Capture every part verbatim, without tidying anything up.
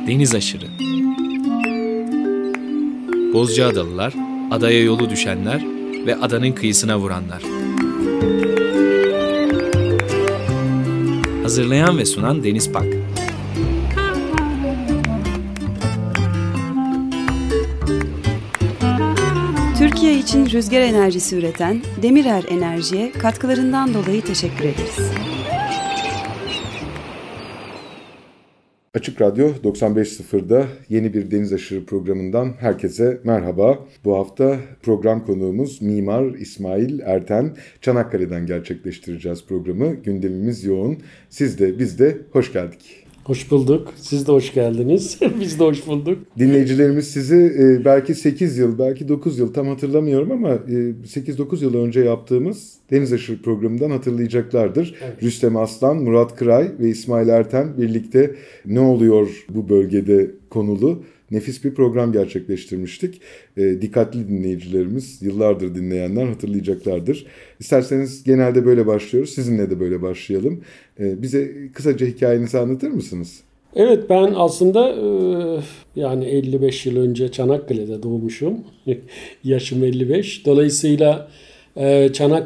Deniz aşırı. Bozcaadalılar, adaya yolu düşenler ve adanın kıyısına vuranlar. Hazırlayan ve sunan Deniz Pak. Türkiye için rüzgar enerjisi üreten Demirer Enerji'ye katkılarından dolayı teşekkür ederiz. Açık Radyo doksan beş nokta sıfır'da yeni bir Deniz Aşırı programından herkese merhaba. Bu hafta program konuğumuz Mimar İsmail Erten. Çanakkale'den gerçekleştireceğiz programı. Gündemimiz yoğun. Siz de biz de hoş geldik. Hoş bulduk. Siz de hoş geldiniz. Biz de hoş bulduk. Dinleyicilerimiz sizi belki sekiz yıl, belki dokuz yıl tam hatırlamıyorum ama sekiz dokuz yıl önce yaptığımız Deniz Aşırı programından hatırlayacaklardır. Evet. Rüstem Aslan, Murat Kıray ve İsmail Erten birlikte ne oluyor bu bölgede konulu nefis bir program gerçekleştirmiştik. E, dikkatli dinleyicilerimiz, yıllardır dinleyenler hatırlayacaklardır. İsterseniz genelde böyle başlıyoruz. Sizinle de böyle başlayalım. E, bize kısaca hikayenizi anlatır mısınız? Evet, ben aslında e, yani elli beş yıl önce Çanakkale'de doğmuşum. Yaşım elli beş. Dolayısıyla e,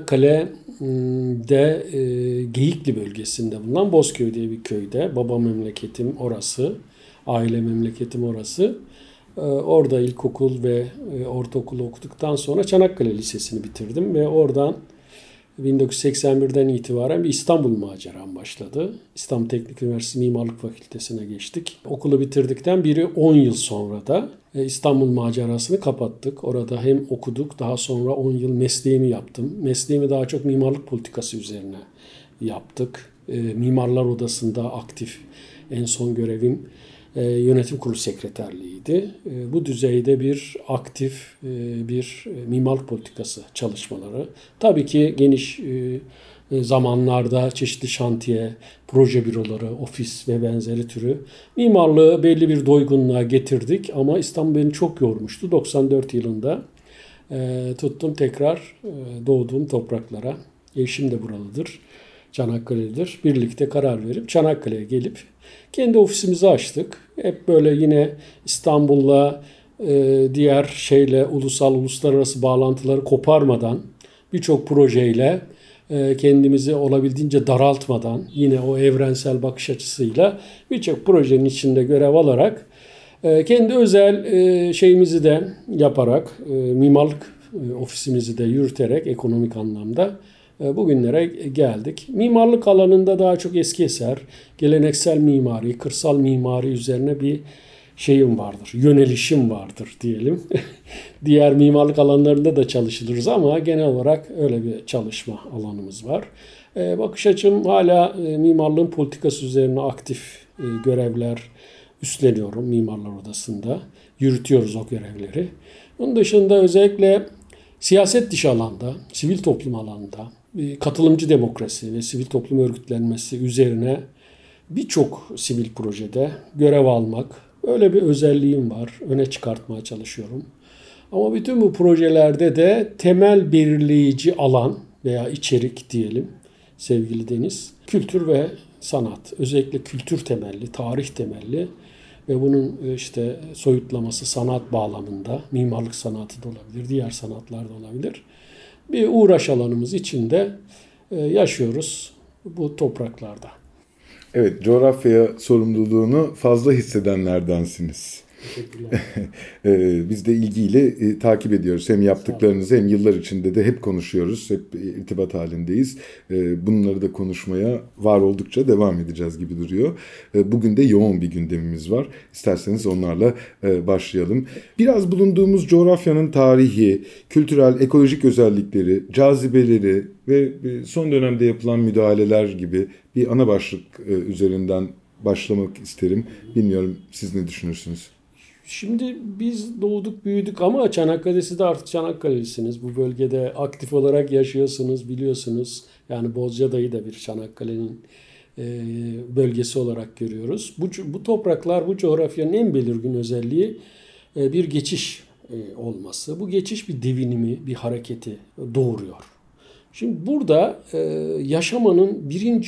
Çanakkale'de e, Geyikli bölgesinde bulunan Bozköy diye bir köyde. Baba memleketim orası. Aile memleketim orası. Orada ilkokul ve ortaokul okuduktan sonra Çanakkale Lisesi'ni bitirdim ve oradan bin dokuz yüz seksen bir'den itibaren bir İstanbul maceram başladı. İstanbul Teknik Üniversitesi Mimarlık Fakültesi'ne geçtik. Okulu bitirdikten biri on yıl sonra da İstanbul macerasını kapattık. Orada hem okuduk, daha sonra on yıl mesleğimi yaptım. Mesleğimi daha çok mimarlık politikası üzerine yaptık. Mimarlar Odası'nda aktif, en son görevim yönetim kurulu sekreterliğiydi. Bu düzeyde bir aktif bir mimarlık politikası çalışmaları. Tabii ki geniş zamanlarda çeşitli şantiye, proje büroları, ofis ve benzeri türü mimarlığı belli bir doygunluğa getirdik. Ama İstanbul beni çok yormuştu. doksan dört yılında tuttum tekrar doğduğum topraklara. Eşim de buralıdır. Çanakkale'lidir. Birlikte karar verip Çanakkale'ye gelip kendi ofisimizi açtık. Hep böyle yine İstanbul'la e, diğer şeyle ulusal uluslararası bağlantıları koparmadan birçok projeyle e, kendimizi olabildiğince daraltmadan yine o evrensel bakış açısıyla birçok projenin içinde görev alarak e, kendi özel e, şeyimizi de yaparak e, mimarlık e, ofisimizi de yürüterek ekonomik anlamda bugünlere geldik. Mimarlık alanında daha çok eski eser, geleneksel mimari, kırsal mimari üzerine bir şeyim vardır, yönelişim vardır diyelim. Diğer mimarlık alanlarında da çalışılırız ama genel olarak öyle bir çalışma alanımız var. Bakış açım hala mimarlığın politikası üzerine aktif görevler üstleniyorum Mimarlar Odası'nda. Yürütüyoruz o görevleri. Bunun dışında özellikle siyaset dışı alanda, sivil toplum alanda, katılımcı demokrasi ve sivil toplum örgütlenmesi üzerine birçok sivil projede görev almak, öyle bir özelliğim var. Öne çıkartmaya çalışıyorum. Ama bütün bu projelerde de temel belirleyici alan veya içerik diyelim sevgili Deniz, kültür ve sanat. Özellikle kültür temelli, tarih temelli ve bunun işte soyutlaması sanat bağlamında, mimarlık sanatı da olabilir, diğer sanatlar da olabilir. Bir uğraş alanımız içinde yaşıyoruz bu topraklarda. Evet, coğrafya sorumluluğunu fazla hissedenlerdensiniz. Biz de ilgiyle e, takip ediyoruz. Hem yaptıklarınızı hem yıllar içinde de hep konuşuyoruz. Hep irtibat halindeyiz. E, bunları da konuşmaya var oldukça devam edeceğiz gibi duruyor. E, bugün de yoğun bir gündemimiz var. İsterseniz onlarla e, başlayalım. Biraz bulunduğumuz coğrafyanın tarihi, kültürel, ekolojik özellikleri, cazibeleri ve son dönemde yapılan müdahaleler gibi bir ana başlık e, üzerinden başlamak isterim. Bilmiyorum, siz ne düşünürsünüz? Şimdi biz doğduk büyüdük ama Çanakkale'si de artık Çanakkale'lisiniz. Bu bölgede aktif olarak yaşıyorsunuz, biliyorsunuz. Yani Bozcaada'yı da bir Çanakkale'nin bölgesi olarak görüyoruz. Bu, bu topraklar, bu coğrafyanın en belirgin özelliği bir geçiş olması. Bu geçiş bir devinimi, bir hareketi doğuruyor. Şimdi burada yaşamanın birinci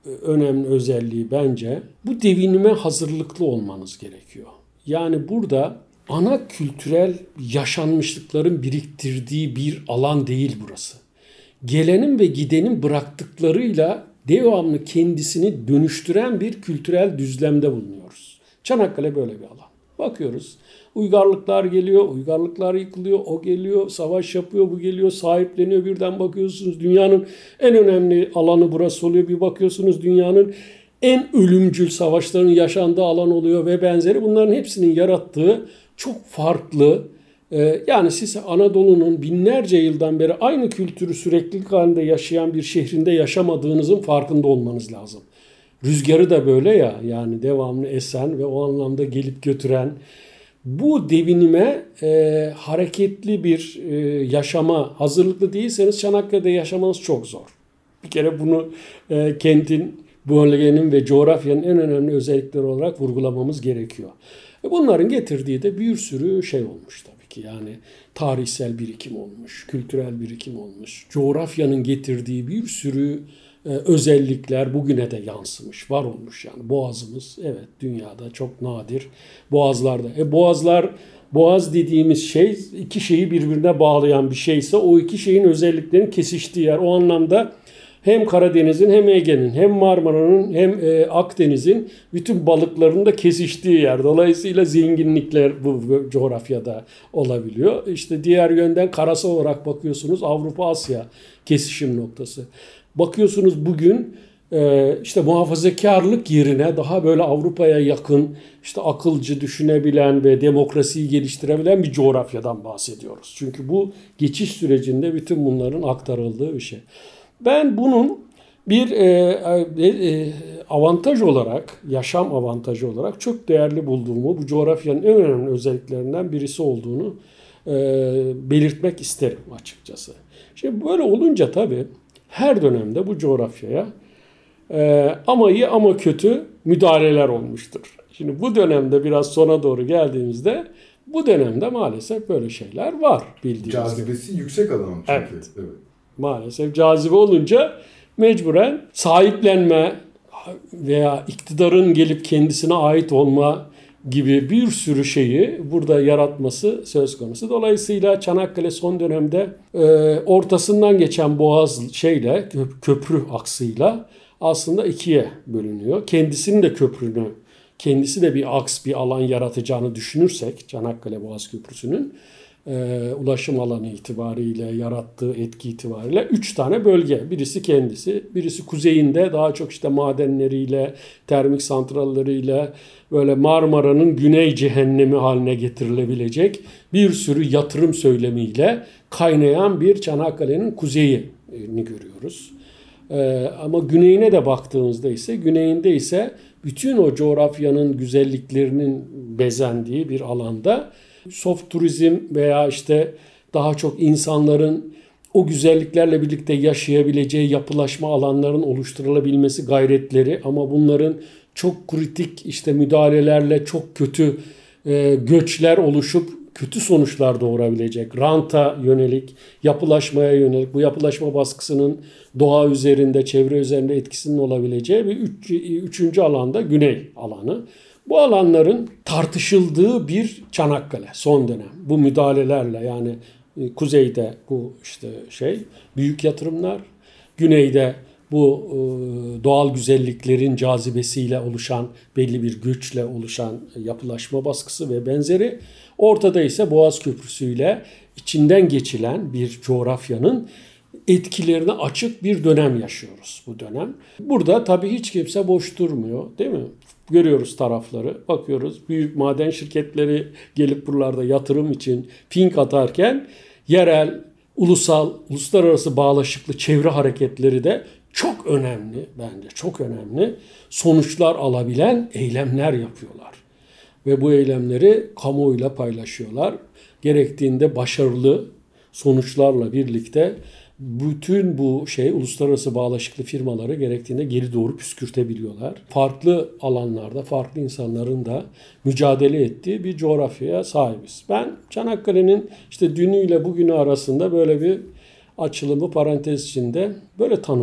önemli özelliği bence bu devinime hazırlıklı olmanız gerekiyor. Yani burada ana kültürel yaşanmışlıkların biriktirdiği bir alan değil burası. Gelenin ve gidenin bıraktıklarıyla devamlı kendisini dönüştüren bir kültürel düzlemde bulunuyoruz. Çanakkale böyle bir alan. Bakıyoruz, uygarlıklar geliyor, uygarlıklar yıkılıyor, o geliyor, savaş yapıyor, bu geliyor, sahipleniyor. Birden bakıyorsunuz dünyanın en önemli alanı burası oluyor. Bir bakıyorsunuz dünyanın en ölümcül savaşların yaşandığı alan oluyor ve benzeri. Bunların hepsinin yarattığı çok farklı, yani siz Anadolu'nun binlerce yıldan beri aynı kültürü süreklilik halinde yaşayan bir şehrinde yaşamadığınızın farkında olmanız lazım. Rüzgarı da böyle ya, yani devamlı esen ve o anlamda gelip götüren bu devinime e, hareketli bir e, yaşama hazırlıklı değilseniz Çanakkale'de yaşamanız çok zor. Bir kere bunu e, kentin, bölgenin ve coğrafyanın en önemli özellikleri olarak vurgulamamız gerekiyor. E, bunların getirdiği de bir sürü şey olmuş tabii ki. Yani tarihsel birikim olmuş, kültürel birikim olmuş, coğrafyanın getirdiği bir sürü Ee, özellikler bugüne de yansımış, var olmuş yani. Boğazımız evet dünyada çok nadir boğazlarda. E boğazlar, boğaz dediğimiz şey iki şeyi birbirine bağlayan bir şeyse o iki şeyin özelliklerinin kesiştiği yer. O anlamda hem Karadeniz'in hem Ege'nin hem Marmara'nın hem e, Akdeniz'in bütün balıkların da kesiştiği yer. Dolayısıyla zenginlikler bu, bu coğrafyada olabiliyor. İşte diğer yönden karasal olarak bakıyorsunuz Avrupa-Asya kesişim noktası. Bakıyorsunuz bugün işte muhafazakarlık yerine daha böyle Avrupa'ya yakın, işte akılcı düşünebilen ve demokrasiyi geliştirebilen bir coğrafyadan bahsediyoruz. Çünkü bu geçiş sürecinde bütün bunların aktarıldığı bir şey. Ben bunun bir avantaj olarak, yaşam avantajı olarak çok değerli bulduğumu, bu coğrafyanın en önemli özelliklerinden birisi olduğunu belirtmek isterim açıkçası. Şimdi böyle olunca tabii her dönemde bu coğrafyaya e, ama iyi ama kötü müdahaleler olmuştur. Şimdi bu dönemde biraz sona doğru geldiğimizde bu dönemde maalesef böyle şeyler var bildiğiniz gibi. Cazibesi yüksek alan çünkü. Evet. Evet. Maalesef cazibe olunca mecburen sahiplenme veya iktidarın gelip kendisine ait olma gibi bir sürü şeyi burada yaratması söz konusu. Dolayısıyla Çanakkale son dönemde e, ortasından geçen boğaz şeyle, köprü aksıyla aslında ikiye bölünüyor. Kendisinin de köprünü, kendisi de bir aks, bir alan yaratacağını düşünürsek Çanakkale Boğaz Köprüsü'nün e, ulaşım alanı itibariyle yarattığı etki itibariyle üç tane bölge. Birisi kendisi, birisi kuzeyinde daha çok işte madenleriyle, termik santralleriyle böyle Marmara'nın güney cehennemi haline getirilebilecek bir sürü yatırım söylemiyle kaynayan bir Çanakkale'nin kuzeyini görüyoruz. Ee, ama güneyine de baktığımızda ise güneyinde ise bütün o coğrafyanın güzelliklerinin bezendiği bir alanda soft turizm veya işte daha çok insanların o güzelliklerle birlikte yaşayabileceği yapılaşma alanların oluşturulabilmesi gayretleri ama bunların çok kritik işte müdahalelerle çok kötü e, göçler oluşup kötü sonuçlar doğurabilecek, ranta yönelik, yapılaşmaya yönelik, bu yapılaşma baskısının doğa üzerinde, çevre üzerinde etkisinin olabileceği bir üç, üçüncü alanda güney alanı. Bu alanların tartışıldığı bir Çanakkale son dönem. Bu müdahalelerle yani kuzeyde bu işte şey büyük yatırımlar, güneyde bu doğal güzelliklerin cazibesiyle oluşan belli bir güçle oluşan yapılaşma baskısı ve benzeri. Ortada ise Boğaz Köprüsü ile içinden geçilen bir coğrafyanın etkilerine açık bir dönem yaşıyoruz bu dönem. Burada tabii hiç kimse boş durmuyor değil mi? Görüyoruz tarafları, bakıyoruz büyük maden şirketleri gelip buralarda yatırım için fink atarken yerel, ulusal, uluslararası bağlaşıklı çevre hareketleri de çok önemli bence çok önemli sonuçlar alabilen eylemler yapıyorlar. Ve bu eylemleri kamuoyuyla paylaşıyorlar. Gerektiğinde başarılı sonuçlarla birlikte bütün bu şey uluslararası bağlaşıklı firmaları gerektiğinde geri doğru püskürtebiliyorlar. Farklı alanlarda farklı insanların da mücadele ettiği bir coğrafyaya sahibiz. Ben Çanakkale'nin işte dünüyle bugünü arasında böyle bir açılımı parantez içinde böyle tanımlıyorum.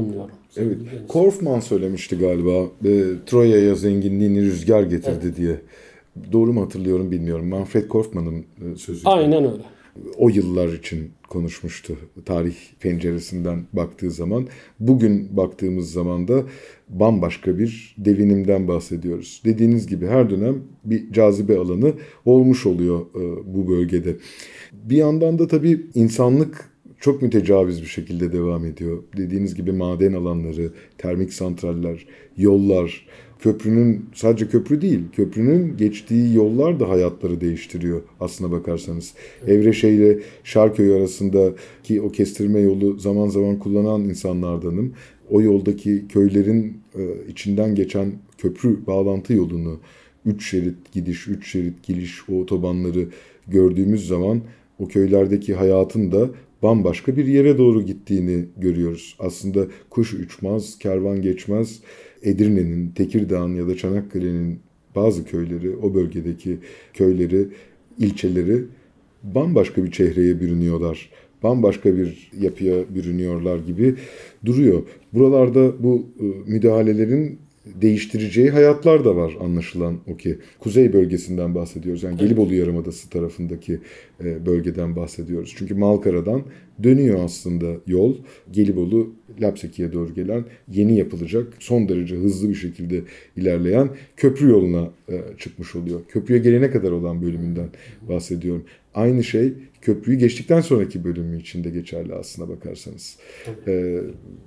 Evet. Korfman söylemişti galiba. E, Troya'ya zenginliğini rüzgar getirdi evet. diye. Doğru mu hatırlıyorum bilmiyorum. Manfred Korfman'ın e, sözü. Aynen öyle. O yıllar için konuşmuştu. Tarih penceresinden baktığı zaman. Bugün baktığımız zaman da bambaşka bir devinimden bahsediyoruz. Dediğiniz gibi her dönem bir cazibe alanı olmuş oluyor e, bu bölgede. Bir yandan da tabii insanlık çok mütecaviz bir şekilde devam ediyor. Dediğiniz gibi maden alanları, termik santraller, yollar, köprünün sadece köprü değil, köprünün geçtiği yollar da hayatları değiştiriyor aslına bakarsanız. Evreşe ile Şarköy arasındaki o kestirme yolu zaman zaman kullanan insanlardanım. O yoldaki köylerin içinden geçen köprü bağlantı yolunu, üç şerit gidiş, üç şerit geliş o otobanları gördüğümüz zaman o köylerdeki hayatın da bambaşka bir yere doğru gittiğini görüyoruz. Aslında kuş uçmaz, kervan geçmez. Edirne'nin, Tekirdağ'ın ya da Çanakkale'nin bazı köyleri, o bölgedeki köyleri, ilçeleri bambaşka bir çehreye bürünüyorlar. Bambaşka bir yapıya bürünüyorlar gibi duruyor. Buralarda bu müdahalelerin değiştireceği hayatlar da var anlaşılan o ki. Kuzey bölgesinden bahsediyoruz. Yani Gelibolu Yarımadası tarafındaki bölgeden bahsediyoruz. Çünkü Malkara'dan dönüyor aslında yol. Gelibolu, Lapseki'ye doğru gelen yeni yapılacak, son derece hızlı bir şekilde ilerleyen köprü yoluna çıkmış oluyor. Köprüye gelene kadar olan bölümünden bahsediyorum. Aynı şey köprüyü geçtikten sonraki bölümü için de geçerli aslına bakarsanız. Ee,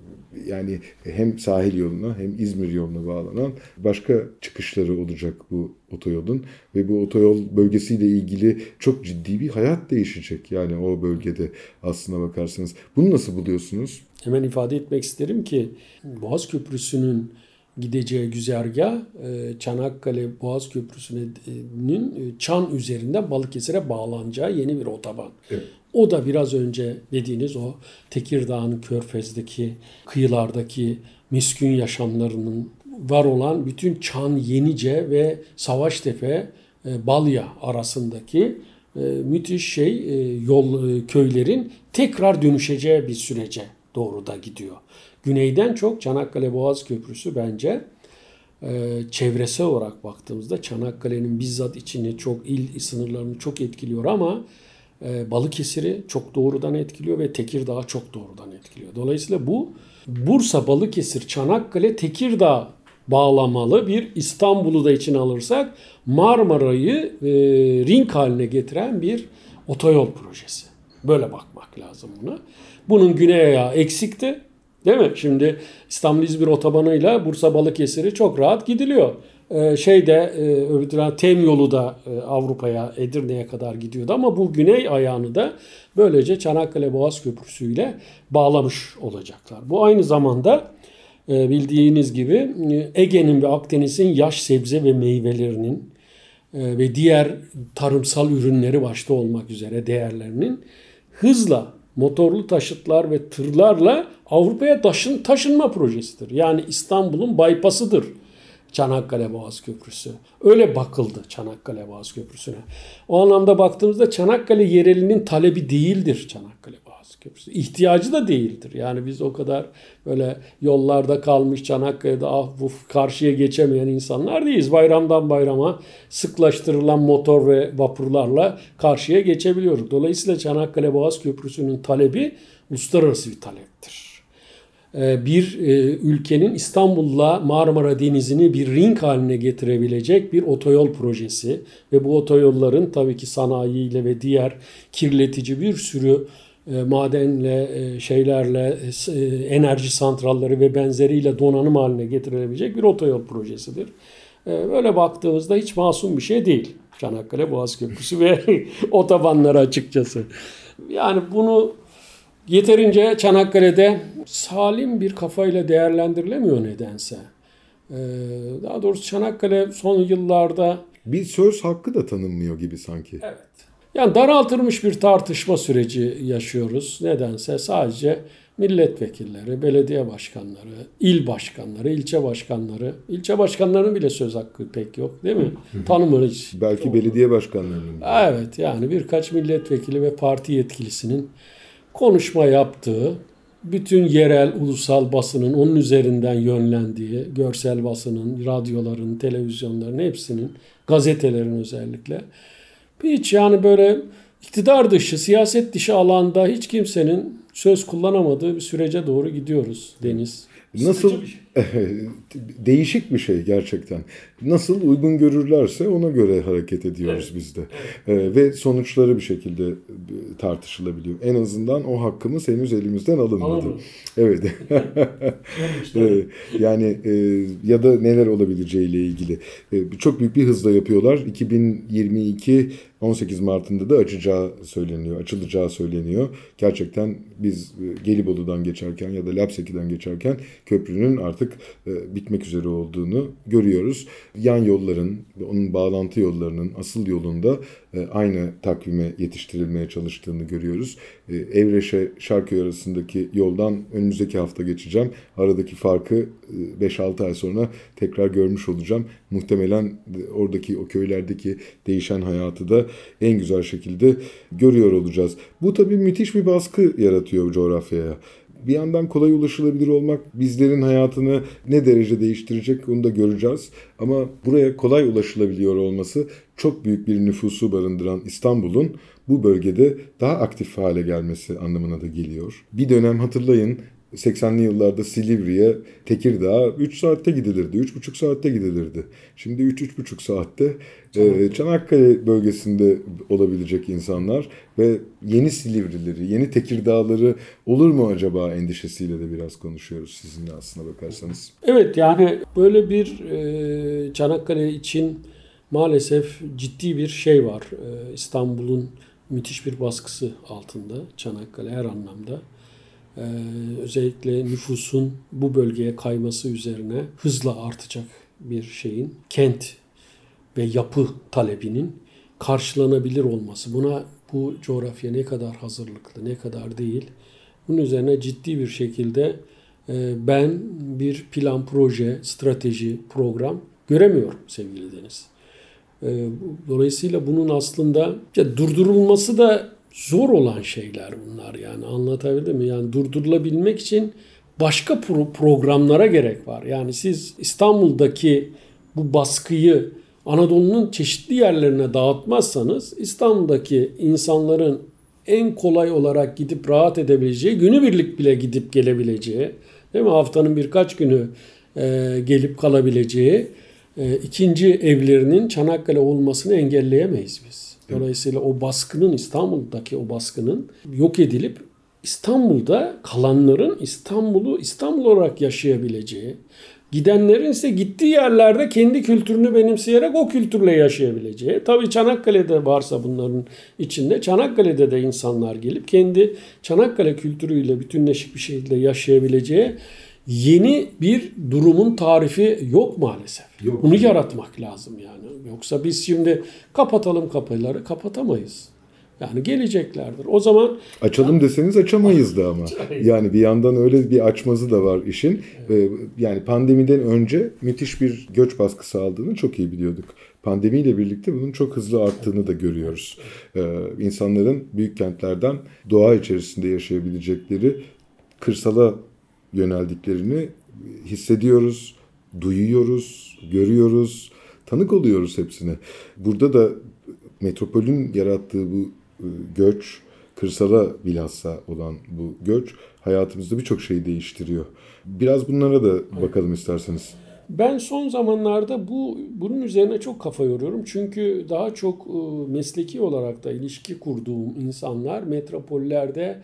yani hem sahil yoluna hem İzmir yoluna bağlanan başka çıkışları olacak bu otoyolun ve bu otoyol bölgesiyle ilgili çok ciddi bir hayat değişecek yani o bölgede aslına bakarsanız. Bunu nasıl buluyorsunuz? Hemen ifade etmek isterim ki Boğaz Köprüsü'nün gideceği güzergah Çanakkale Boğaz Köprüsü'nün Çan üzerinden Balıkesir'e bağlanacağı yeni bir otoban. Evet. O da biraz önce dediğiniz o Tekirdağ'ın Körfez'deki kıyılardaki miskün yaşamlarının var olan bütün Çan, Yenice ve Savaştepe, Balya arasındaki müthiş şey yol köylerin tekrar dönüşeceği bir sürece doğru da gidiyor. Güneyden çok Çanakkale Boğaz Köprüsü bence çevresel olarak baktığımızda Çanakkale'nin bizzat içini çok il sınırlarını çok etkiliyor ama Balıkesir'i çok doğrudan etkiliyor ve Tekirdağ'ı çok doğrudan etkiliyor. Dolayısıyla bu Bursa, Balıkesir, Çanakkale, Tekirdağ bağlamalı bir İstanbul'u da içine alırsak Marmara'yı e, ring haline getiren bir otoyol projesi. Böyle bakmak lazım buna. Bunun güney ayağı eksikti. Değil mi? Şimdi İstanbul-İzmir otobanıyla Bursa-Balıkesir'i çok rahat gidiliyor. Ee, şeyde e, Tem yolu da e, Avrupa'ya, Edirne'ye kadar gidiyordu ama bu güney ayağını da böylece Çanakkale Boğaz Köprüsü ile bağlamış olacaklar. Bu aynı zamanda e, bildiğiniz gibi e, Ege'nin ve Akdeniz'in yaş sebze ve meyvelerinin e, ve diğer tarımsal ürünleri başta olmak üzere değerlerinin hızla motorlu taşıtlar ve tırlarla Avrupa'ya taşın, taşınma projesidir. Yani İstanbul'un bypassıdır Çanakkale Boğaz Köprüsü. Öyle bakıldı Çanakkale Boğaz Köprüsü'ne. O anlamda baktığımızda Çanakkale yerelinin talebi değildir Çanakkale Boğaz Köprüsü. İhtiyacı da değildir. Yani biz o kadar böyle yollarda kalmış Çanakkale'de ah bu karşıya geçemeyen insanlar değiliz. Bayramdan bayrama sıklaştırılan motor ve vapurlarla karşıya geçebiliyoruz. Dolayısıyla Çanakkale Boğaz Köprüsü'nün talebi uluslararası bir taleptir. Bir ülkenin İstanbul'la Marmara Denizi'ni bir ring haline getirebilecek bir otoyol projesi ve bu otoyolların tabii ki sanayiyle ve diğer kirletici bir sürü madenle, şeylerle, enerji santralleri ve benzeriyle donanım haline getirilebilecek bir otoyol projesidir. Böyle baktığımızda hiç masum bir şey değil Çanakkale Boğaz Köprüsü ve otobanları açıkçası. Yani bunu yeterince Çanakkale'de salim bir kafayla değerlendirilemiyor nedense. Ee, daha doğrusu Çanakkale son yıllarda... Bir söz hakkı da tanınmıyor gibi sanki. Evet. Yani daraltılmış bir tartışma süreci yaşıyoruz. Nedense sadece milletvekilleri, belediye başkanları, il başkanları, ilçe başkanları, ilçe başkanlarının bile söz hakkı pek yok değil mi? Tanımıyor hiç. Belki çok. Belediye başkanlarının. Evet yani birkaç milletvekili ve parti yetkilisinin konuşma yaptığı bütün yerel, ulusal basının onun üzerinden yönlendiği, görsel basının, radyoların, televizyonların hepsinin, gazetelerin özellikle. Hiç yani böyle iktidar dışı, siyaset dışı alanda hiç kimsenin söz kullanamadığı bir sürece doğru gidiyoruz Deniz. Nasıl değişik bir şey gerçekten. Nasıl uygun görürlerse ona göre hareket ediyoruz evet. biz de. Evet. Ee, ve sonuçları bir şekilde tartışılabiliyor. En azından o hakkımız henüz elimizden alınmadı. Anladım. Evet. ee, yani e, ya da neler olabileceğiyle ilgili. Ee, çok büyük bir hızla yapıyorlar. iki bin yirmi iki on sekiz Mart'ında da açacağı söyleniyor, açılacağı söyleniyor. Gerçekten biz Gelibolu'dan geçerken ya da Lapseki'den geçerken köprünün artık e, bitmek üzere olduğunu görüyoruz. Yan yolların, onun bağlantı yollarının asıl yolunda e, aynı takvime yetiştirilmeye çalıştığını görüyoruz. E, Evreş'e Şarköy arasındaki yoldan önümüzdeki hafta geçeceğim. Aradaki farkı e, beş altı ay sonra tekrar görmüş olacağım. Muhtemelen oradaki o köylerdeki değişen hayatı da en güzel şekilde görüyor olacağız. Bu tabii müthiş bir baskı yaratıyor coğrafyaya. Bir yandan kolay ulaşılabilir olmak bizlerin hayatını ne derece değiştirecek onu da göreceğiz. Ama buraya kolay ulaşılabiliyor olması çok büyük bir nüfusu barındıran İstanbul'un bu bölgede daha aktif hale gelmesi anlamına da geliyor. Bir dönem hatırlayın seksenli yıllarda Silivri'ye, Tekirdağ'a üç saatte gidilirdi, üç buçuk saatte gidilirdi. Şimdi üç üç buçuk saatte e, Çanakkale bölgesinde olabilecek insanlar ve yeni Silivrileri, yeni Tekirdağları olur mu acaba endişesiyle de biraz konuşuyoruz sizinle aslına bakarsanız. Evet yani böyle bir e, Çanakkale için maalesef ciddi bir şey var. E, İstanbul'un müthiş bir baskısı altında Çanakkale her anlamda. Ee, özellikle nüfusun bu bölgeye kayması üzerine hızla artacak bir şeyin, kent ve yapı talebinin karşılanabilir olması. Buna bu coğrafya ne kadar hazırlıklı, ne kadar değil. Bunun üzerine ciddi bir şekilde e, ben bir plan, proje, strateji, program göremiyorum sevgili Deniz. E, dolayısıyla bunun aslında ya, durdurulması da zor olan şeyler bunlar yani anlatabildim mi? Yani durdurulabilmek için başka pro- programlara gerek var. Yani siz İstanbul'daki bu baskıyı Anadolu'nun çeşitli yerlerine dağıtmazsanız İstanbul'daki insanların en kolay olarak gidip rahat edebileceği, günübirlik bile gidip gelebileceği, değil mi? Haftanın birkaç günü e, gelip kalabileceği e, ikinci evlerinin Çanakkale olmasını engelleyemeyiz biz. Dolayısıyla o baskının, İstanbul'daki o baskının yok edilip İstanbul'da kalanların İstanbul'u İstanbul olarak yaşayabileceği, gidenlerin ise gittiği yerlerde kendi kültürünü benimseyerek o kültürle yaşayabileceği. Tabii Çanakkale'de varsa bunların içinde, Çanakkale'de de insanlar gelip kendi Çanakkale kültürüyle bütünleşik bir şekilde yaşayabileceği yeni bir durumun tarifi yok maalesef. Yok. Bunu yaratmak lazım yani. Yoksa biz şimdi kapatalım kapıları, kapatamayız. Yani geleceklerdir. O zaman açalım deseniz açamayız da ama. Yani bir yandan öyle bir açmazı da var işin. Evet. Yani pandemiden önce müthiş bir göç baskısı aldığını çok iyi biliyorduk. Pandemiyle birlikte bunun çok hızlı arttığını da görüyoruz. İnsanların büyük kentlerden doğa içerisinde yaşayabilecekleri kırsala yöneldiklerini hissediyoruz, duyuyoruz, görüyoruz, tanık oluyoruz hepsine. Burada da metropolün yarattığı bu göç, kırsala bilhassa olan bu göç hayatımızda birçok şeyi değiştiriyor. Biraz bunlara da bakalım isterseniz. Ben son zamanlarda bu bunun üzerine çok kafa yoruyorum. Çünkü daha çok mesleki olarak da ilişki kurduğum insanlar metropollerde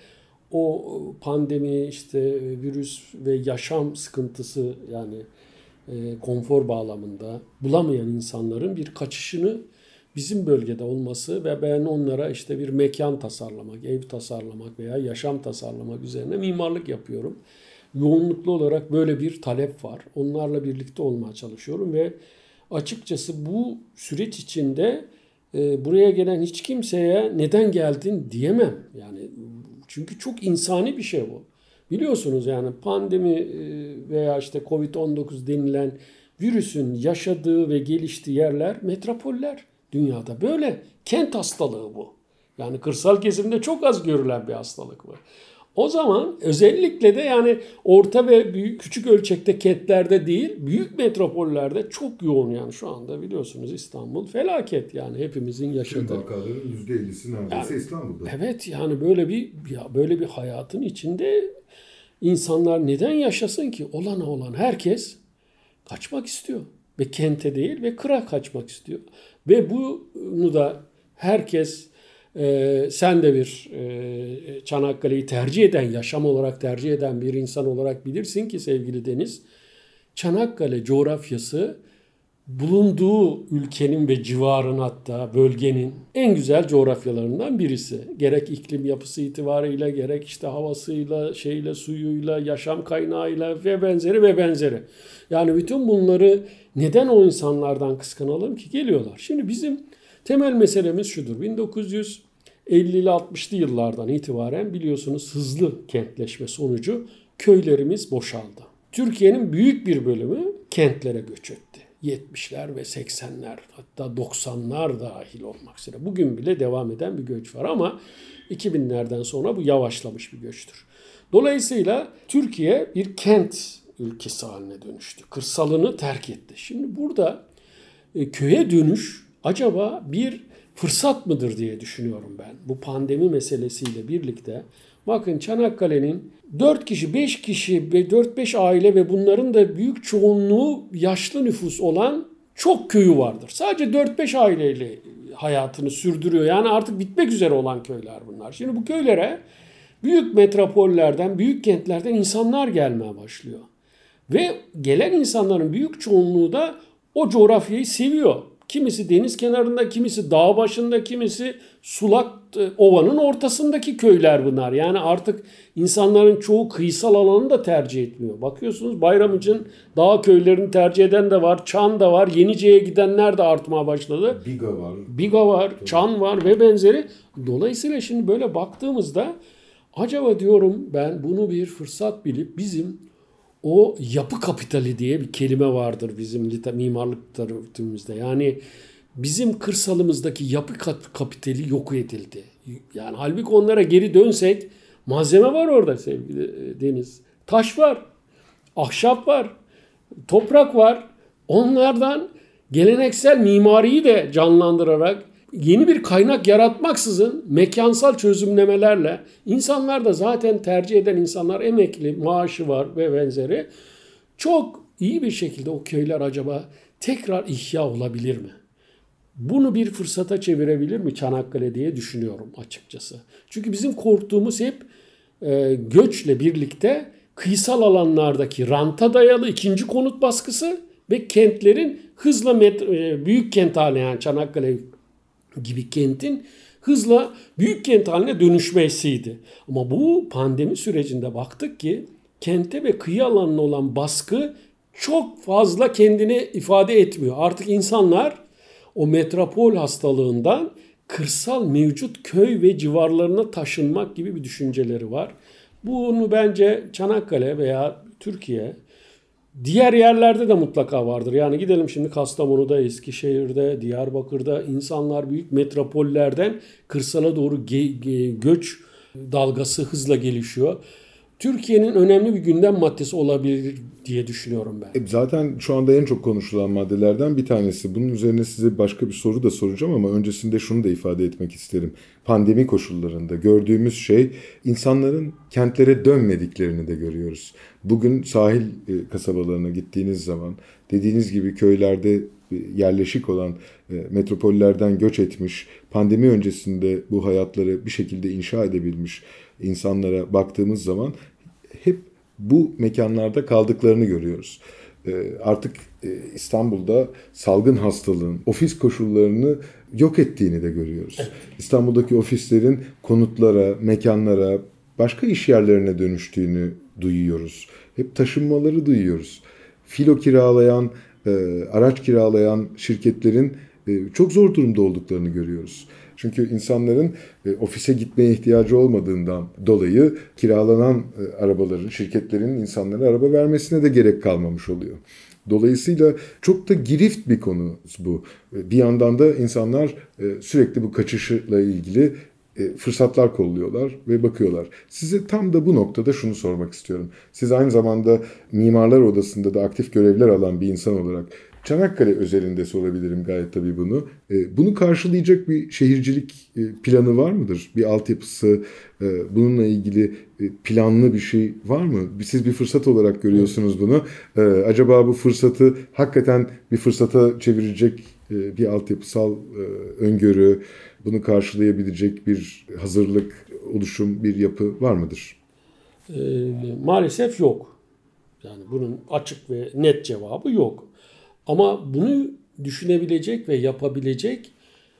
o pandemi, işte virüs ve yaşam sıkıntısı yani e, konfor bağlamında bulamayan insanların bir kaçışını bizim bölgede olması ve ben onlara işte bir mekan tasarlamak, ev tasarlamak veya yaşam tasarlamak üzerine mimarlık yapıyorum. Yoğunluklu olarak böyle bir talep var. Onlarla birlikte olmaya çalışıyorum ve açıkçası bu süreç içinde e, buraya gelen hiç kimseye neden geldin diyemem. Yani çünkü çok insani bir şey bu. Biliyorsunuz yani pandemi veya işte kovid on dokuz denilen virüsün yaşadığı ve geliştiği yerler metropoller. Dünyada böyle kent hastalığı bu. Yani kırsal kesimde çok az görülen bir hastalık bu. O zaman özellikle de yani orta ve büyük küçük ölçekte kentlerde değil, büyük metropollerde çok yoğun yani şu anda biliyorsunuz İstanbul felaket yani hepimizin yaşadığı. Tüm vakaların yüzde ellisi neredeyse Yani, İstanbul'da. Evet yani böyle bir ya böyle bir hayatın içinde insanlar neden yaşasın ki? Olana olan herkes kaçmak istiyor. Ve kente değil ve kıra kaçmak istiyor. Ve bunu da herkes e, sen de bir e, Çanakkale'yi tercih eden, yaşam olarak tercih eden bir insan olarak bilirsin ki sevgili Deniz, Çanakkale coğrafyası bulunduğu ülkenin ve civarın hatta bölgenin en güzel coğrafyalarından birisi. Gerek iklim yapısı itibarıyla, gerek işte havasıyla, şeyle, suyuyla, yaşam kaynağıyla ve benzeri ve benzeri. Yani bütün bunları neden o insanlardan kıskanalım ki? Geliyorlar. Şimdi bizim temel meselemiz şudur. bin dokuz yüz ellili altmışlı yıllardan itibaren biliyorsunuz hızlı kentleşme sonucu köylerimiz boşaldı. Türkiye'nin büyük bir bölümü kentlere göç etti. yetmişler ve seksenler hatta doksanlar dahil olmak üzere. Bugün bile devam eden bir göç var ama iki binlerden sonra bu yavaşlamış bir göçtür. Dolayısıyla Türkiye bir kent ülkesi haline dönüştü. Kırsalını terk etti. Şimdi burada e, köye dönüş acaba bir fırsat mıdır diye düşünüyorum ben. Bu pandemi meselesiyle birlikte bakın Çanakkale'nin dört kişi, beş kişi ve dört beş aile ve bunların da büyük çoğunluğu yaşlı nüfus olan çok köyü vardır. Sadece dört beş aileyle hayatını sürdürüyor. Yani artık bitmek üzere olan köyler bunlar. Şimdi bu köylere büyük metropollerden, büyük kentlerden insanlar gelmeye başlıyor. Ve gelen insanların büyük çoğunluğu da o coğrafyayı seviyor. Kimisi deniz kenarında, kimisi dağ başında, kimisi sulak ovanın ortasındaki köyler bunlar. Yani artık insanların çoğu kıyısal alanı da tercih etmiyor. Bakıyorsunuz Bayramıcı'nın dağ köylerini tercih eden de var, Çan da var, Yenice'ye gidenler de artmaya başladı. Biga var. Biga var, Çan var ve benzeri. Dolayısıyla şimdi böyle baktığımızda acaba diyorum ben bunu bir fırsat bilip bizim o yapı kapitali diye bir kelime vardır bizim mimarlık literatürümüzde. Yani bizim kırsalımızdaki yapı kapitali yok edildi. Yani halbuki onlara geri dönsek malzeme var orada sevgili Deniz. Taş var, ahşap var, toprak var. Onlardan geleneksel mimariyi de canlandırarak yeni bir kaynak yaratmaksızın mekansal çözümlemelerle insanlar da zaten tercih eden insanlar emekli, maaşı var ve benzeri çok iyi bir şekilde o köyler acaba tekrar ihya olabilir mi? Bunu bir fırsata çevirebilir mi Çanakkale diye düşünüyorum açıkçası. Çünkü bizim korktuğumuz hep e, göçle birlikte kıyısal alanlardaki ranta dayalı ikinci konut baskısı ve kentlerin hızla met- e, büyük kent haline yani Çanakkale gibi kentin hızla büyük kent haline dönüşmesiydi. Ama bu pandemi sürecinde baktık ki kente ve kıyı alanına olan baskı çok fazla kendini ifade etmiyor. Artık insanlar o metropol hastalığından kırsal mevcut köy ve civarlarına taşınmak gibi bir düşünceleri var. Bunu bence Çanakkale veya Türkiye diğer yerlerde de mutlaka vardır. Yani gidelim şimdi Kastamonu'da, Eskişehir'de, Diyarbakır'da insanlar büyük metropollerden kırsala doğru ge- ge- göç dalgası hızla gelişiyor. Türkiye'nin önemli bir gündem maddesi olabilir diye düşünüyorum ben. Zaten şu anda en çok konuşulan maddelerden bir tanesi. Bunun üzerine size başka bir soru da soracağım ama öncesinde şunu da ifade etmek isterim. Pandemi koşullarında gördüğümüz şey insanların kentlere dönmediklerini de görüyoruz. Bugün sahil kasabalarına gittiğiniz zaman dediğiniz gibi köylerde yerleşik olan metropollerden göç etmiş, pandemi öncesinde bu hayatları bir şekilde inşa edebilmiş insanlara baktığımız zaman hep bu mekanlarda kaldıklarını görüyoruz. Artık İstanbul'da salgın hastalığın ofis koşullarını yok ettiğini de görüyoruz. Evet. İstanbul'daki ofislerin konutlara, mekanlara, başka iş yerlerine dönüştüğünü duyuyoruz. Hep taşınmaları duyuyoruz. Filo kiralayan, araç kiralayan şirketlerin çok zor durumda olduklarını görüyoruz. Çünkü insanların e, ofise gitmeye ihtiyacı olmadığından dolayı kiralanan e, arabaların, şirketlerin insanlara araba vermesine de gerek kalmamış oluyor. Dolayısıyla çok da girift bir konu bu. E, bir yandan da insanlar e, sürekli bu kaçışla ilgili e, fırsatlar kolluyorlar ve bakıyorlar. Size tam da bu noktada şunu sormak istiyorum. Siz aynı zamanda Mimarlar Odası'nda da aktif görevler alan bir insan olarak Çanakkale özelinde sorabilirim gayet tabii bunu. E, bunu karşılayacak bir şehircilik e, planı var mıdır? Bir altyapısı, e, bununla ilgili e, planlı bir şey var mı? Siz bir fırsat olarak görüyorsunuz bunu. E, acaba bu fırsatı hakikaten bir fırsata çevirecek e, bir altyapısal e, öngörü, bunu karşılayabilecek bir hazırlık, oluşum, bir yapı var mıdır? E, maalesef yok. Yani bunun açık ve net cevabı yok. Ama bunu düşünebilecek ve yapabilecek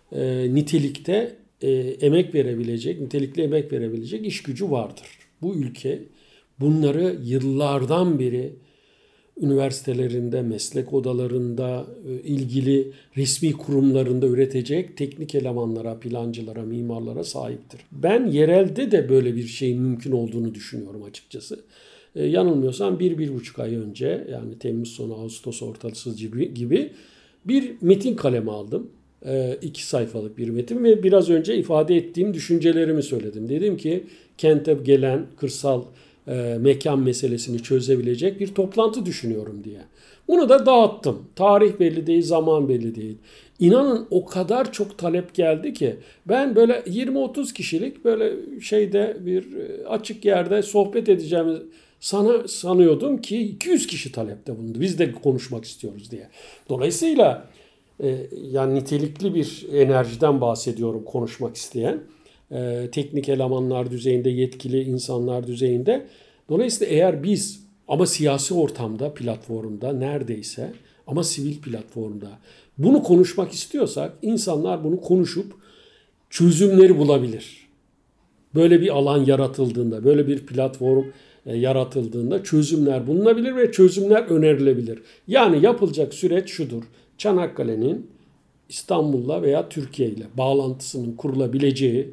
e, nitelikte e, emek verebilecek, nitelikli emek verebilecek iş gücü vardır. Bu ülke bunları yıllardan beri üniversitelerinde, meslek odalarında, e, ilgili resmi kurumlarında üretecek teknik elemanlara, plancılara, mimarlara sahiptir. Ben yerelde de böyle bir şeyin mümkün olduğunu düşünüyorum açıkçası. E, yanılmıyorsam bir, bir buçuk ay önce, yani Temmuz sonu, Ağustos ortası gibi, gibi bir metin kalemi aldım. E, iki sayfalık bir metin ve biraz önce ifade ettiğim düşüncelerimi söyledim. Dedim ki kente gelen kırsal e, mekan meselesini çözebilecek bir toplantı düşünüyorum diye. Bunu da dağıttım. Tarih belli değil, zaman belli değil. İnanın o kadar çok talep geldi ki ben böyle yirmi otuz kişilik böyle şeyde bir açık yerde sohbet edeceğimiz sana sanıyordum ki iki yüz kişi talepte bulundu. Biz de konuşmak istiyoruz diye. Dolayısıyla e, yani nitelikli bir enerjiden bahsediyorum konuşmak isteyen. E, teknik elemanlar düzeyinde, yetkili insanlar düzeyinde. Dolayısıyla eğer biz ama siyasi ortamda, platformda neredeyse ama sivil platformda bunu konuşmak istiyorsak insanlar bunu konuşup çözümleri bulabilir. Böyle bir alan yaratıldığında, böyle bir platform yaratıldığında çözümler bulunabilir ve çözümler önerilebilir. Yani yapılacak süreç şudur. Çanakkale'nin İstanbul'la veya Türkiye ile bağlantısının kurulabileceği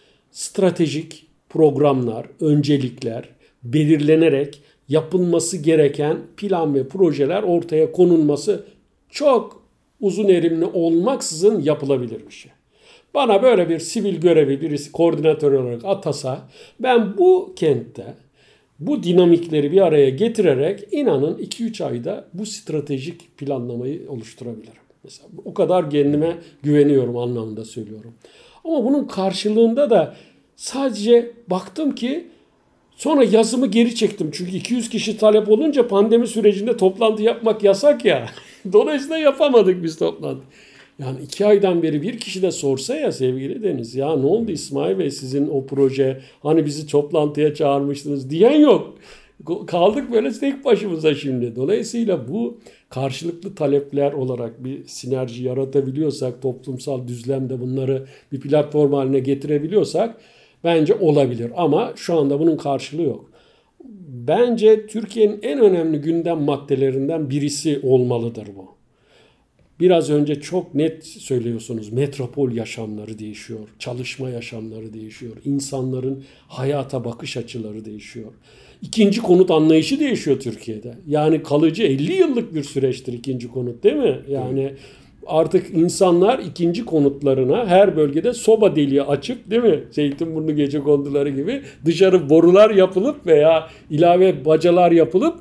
stratejik programlar, öncelikler belirlenerek yapılması gereken plan ve projeler ortaya konulması çok uzun erimli olmaksızın yapılabilir bir şey. Bana böyle bir sivil görevi birisi koordinatör olarak atasa ben bu kentte bu dinamikleri bir araya getirerek inanın iki üç ayda bu stratejik planlamayı oluşturabilirim. Mesela o kadar kendime güveniyorum anlamında söylüyorum. Ama bunun karşılığında da sadece baktım ki sonra yazımı geri çektim. Çünkü iki yüz kişi talep olunca pandemi sürecinde toplantı yapmak yasak ya. Dolayısıyla yapamadık biz toplantı. Yani iki aydan beri bir kişi de sorsa ya sevgili Deniz, ya ne oldu İsmail Bey sizin o proje, hani bizi toplantıya çağırmıştınız diyen yok. Kaldık böyle tek başımıza şimdi. Dolayısıyla bu karşılıklı talepler olarak bir sinerji yaratabiliyorsak, toplumsal düzlemde bunları bir platform haline getirebiliyorsak bence olabilir. Ama şu anda bunun karşılığı yok. Bence Türkiye'nin en önemli gündem maddelerinden birisi olmalıdır bu. Biraz önce çok net söylüyorsunuz. Metropol yaşamları değişiyor. Çalışma yaşamları değişiyor. İnsanların hayata bakış açıları değişiyor. İkinci konut anlayışı değişiyor Türkiye'de. Yani kalıcı elli yıllık bir süreçtir ikinci konut değil mi? Yani artık insanlar ikinci konutlarına her bölgede soba deliği açıp değil mi? Zeytinburnu gecekonduları gibi dışarı borular yapılıp veya ilave bacalar yapılıp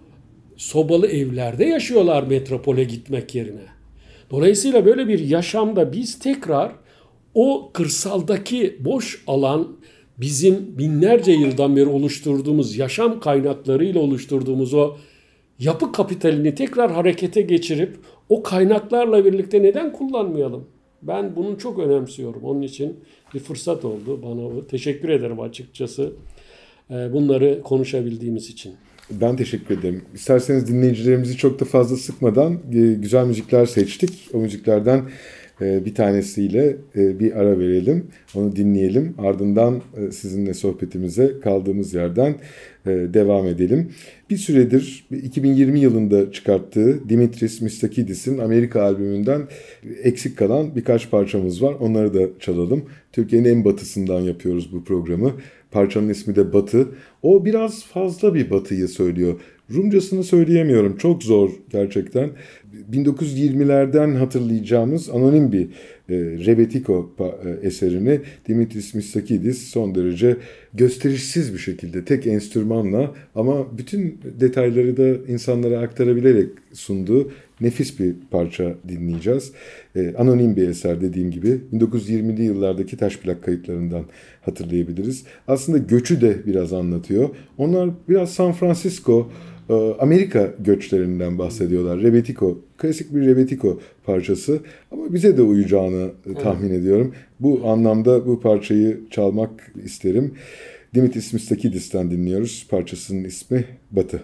sobalı evlerde yaşıyorlar metropole gitmek yerine. Dolayısıyla böyle bir yaşamda biz tekrar o kırsaldaki boş alan bizim binlerce yıldan beri oluşturduğumuz yaşam kaynaklarıyla oluşturduğumuz o yapı kapitalini tekrar harekete geçirip o kaynaklarla birlikte neden kullanmayalım? Ben bunu çok önemsiyorum. Onun için bir fırsat oldu bana. Teşekkür ederim açıkçası bunları konuşabildiğimiz için. Ben teşekkür ederim. İsterseniz dinleyicilerimizi çok da fazla sıkmadan güzel müzikler seçtik. O müziklerden bir tanesiyle bir ara verelim. Onu dinleyelim. Ardından sizinle sohbetimize kaldığımız yerden devam edelim. Bir süredir iki bin yirmi yılında çıkarttığı Dimitris Mistakidis'in Amerika albümünden eksik kalan birkaç parçamız var. Onları da çalalım. Türkiye'nin en batısından yapıyoruz bu programı. parçanın ismi de Batı. O biraz fazla bir Batı'yı söylüyor. Rumcasını söyleyemiyorum. Çok zor gerçekten. bin dokuz yüz yirmilerden hatırlayacağımız anonim bir e, Rebetiko e, eserini Dimitris Mitsakidis son derece gösterişsiz bir şekilde tek enstrümanla ama bütün detayları da insanlara aktarabilerek sunduğu nefis bir parça dinleyeceğiz. E, anonim bir eser dediğim gibi bin dokuz yüz yirmili yıllardaki taş plak kayıtlarından hatırlayabiliriz. Aslında göçü de biraz anlatıyor. Onlar biraz San Francisco, Amerika göçlerinden bahsediyorlar. Rebetiko, klasik bir Rebetiko parçası ama bize de uyacağını evet. tahmin ediyorum. Bu anlamda bu parçayı çalmak isterim. Dimitris Mitsakidis'ten dinliyoruz. Parçasının ismi Batı.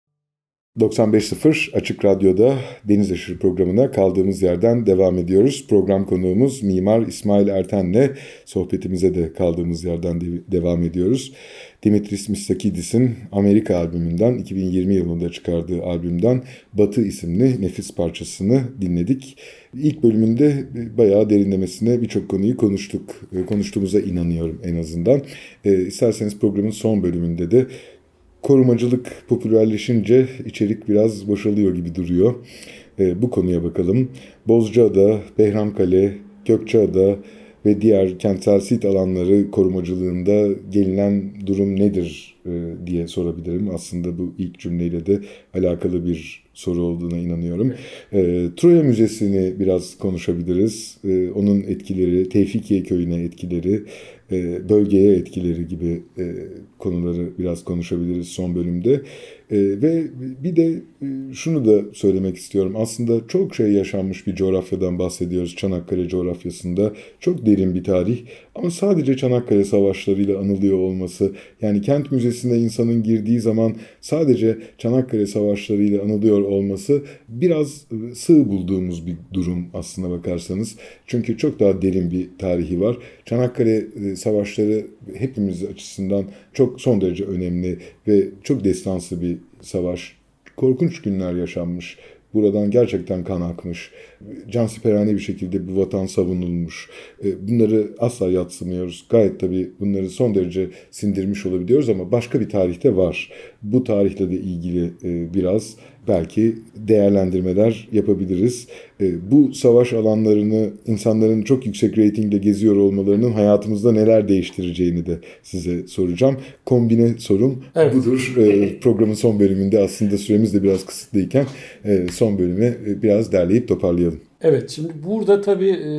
doksan beş sıfır Açık Radyo'da Deniz Aşırı programına kaldığımız yerden devam ediyoruz. Program konuğumuz Mimar İsmail Erten'le sohbetimize de kaldığımız yerden de devam ediyoruz. Dimitris Mitsakidis'in Amerika albümünden, iki bin yirmi yılında çıkardığı albümden Batı isimli nefis parçasını dinledik. İlk bölümünde bayağı derinlemesine birçok konuyu konuştuk. Konuştuğumuza inanıyorum en azından. E, isterseniz programın son bölümünde de korumacılık popülerleşince içerik biraz boşalıyor gibi duruyor. E, bu konuya bakalım. Bozcaada, Behramkale, Gökçeada ve diğer kentsel sit alanları korumacılığında gelinen durum nedir e, diye sorabilirim. Aslında bu ilk cümleyle de alakalı bir soru olduğuna inanıyorum. E, Troya Müzesi'ni biraz konuşabiliriz. E, onun etkileri, Tevfikiye Köyü'ne etkileri, e, bölgeye etkileri gibi e, konuları biraz konuşabiliriz son bölümde. E, ve bir de e, şunu da söylemek istiyorum. Aslında çok şey yaşanmış bir coğrafyadan bahsediyoruz. Çanakkale coğrafyasında çok derin bir tarih. Ama sadece Çanakkale savaşlarıyla anılıyor olması, yani kent müzesine insanın girdiği zaman sadece Çanakkale savaşlarıyla anılıyor olması biraz sığ bulduğumuz bir durum aslına bakarsanız. Çünkü çok daha derin bir tarihi var. Çanakkale savaşları hepimiz açısından çok son derece önemli ve çok destansı bir savaş. Korkunç günler yaşanmış. Buradan gerçekten kan akmış. Cansiperane bir şekilde bu vatan savunulmuş. Bunları asla yadsımıyoruz. Gayet tabii bunları son derece sindirmiş olabiliyoruz ama başka bir tarihte var. Bu tarihle de ilgili biraz belki değerlendirmeler yapabiliriz. Bu savaş alanlarını insanların çok yüksek reytingle geziyor olmalarının hayatımızda neler değiştireceğini de size soracağım. Kombine sorum evet. budur. Programın son bölümünde aslında süremiz de biraz kısıtlıyken son bölümü biraz derleyip toparlayalım. Evet, şimdi burada tabii e,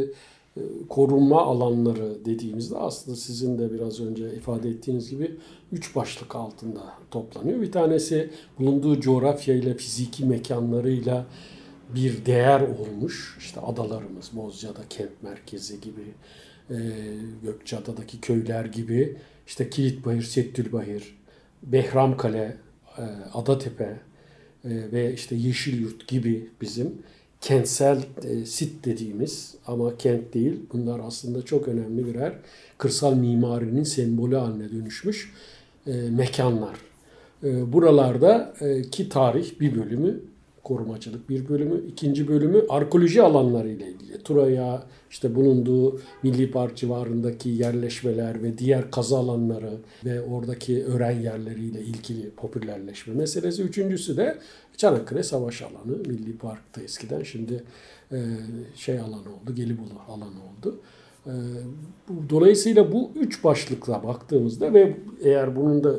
korunma alanları dediğimizde aslında sizin de biraz önce ifade ettiğiniz gibi üç başlık altında toplanıyor. Bir tanesi bulunduğu coğrafyayla, fiziki mekanlarıyla bir değer olmuş. İşte adalarımız, Bozcaada kent merkezi gibi, e, Gökçeada'daki köyler gibi, işte Kilitbahir, Settülbahir, Behramkale, e, Adatepe e, ve işte Yeşilyurt gibi bizim kentsel e, sit dediğimiz ama kent değil, bunlar aslında çok önemli birer kırsal mimarinin sembolü haline dönüşmüş e, mekanlar. E, buralarda e, ki tarih bir bölümü, korumacılık bir bölümü, ikinci bölümü arkeoloji alanları ile ilgili. Troya, işte bulunduğu Milli Park civarındaki yerleşmeler ve diğer kazı alanları ve oradaki öğren yerleriyle ilgili popülerleşme meselesi. Üçüncüsü de Çanakkale Savaş Alanı, Milli Park'ta eskiden, şimdi e, şey alanı oldu, Gelibolu alanı oldu. E, bu, dolayısıyla bu üç başlıkla baktığımızda ve eğer bunun da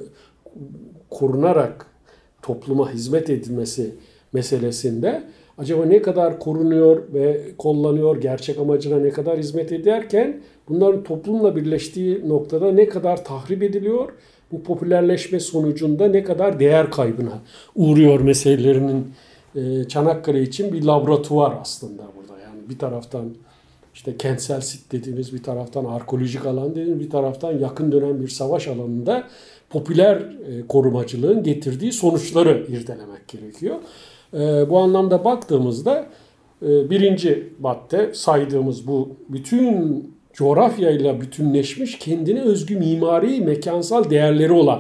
korunarak topluma hizmet edilmesi meselesinde acaba ne kadar korunuyor ve kullanıyor, gerçek amacına ne kadar hizmet ederken bunların toplumla birleştiği noktada ne kadar tahrip ediliyor, bu popülerleşme sonucunda ne kadar değer kaybına uğruyor meselelerinin Çanakkale için bir laboratuvar aslında burada. Yani bir taraftan işte kentsel sit dediğimiz, bir taraftan arkeolojik alan dediğimiz, bir taraftan yakın dönem bir savaş alanında popüler korumacılığın getirdiği sonuçları irdelemek gerekiyor. Bu anlamda baktığımızda birinci madde saydığımız bu bütün coğrafyayla bütünleşmiş kendine özgü mimari mekansal değerleri olan,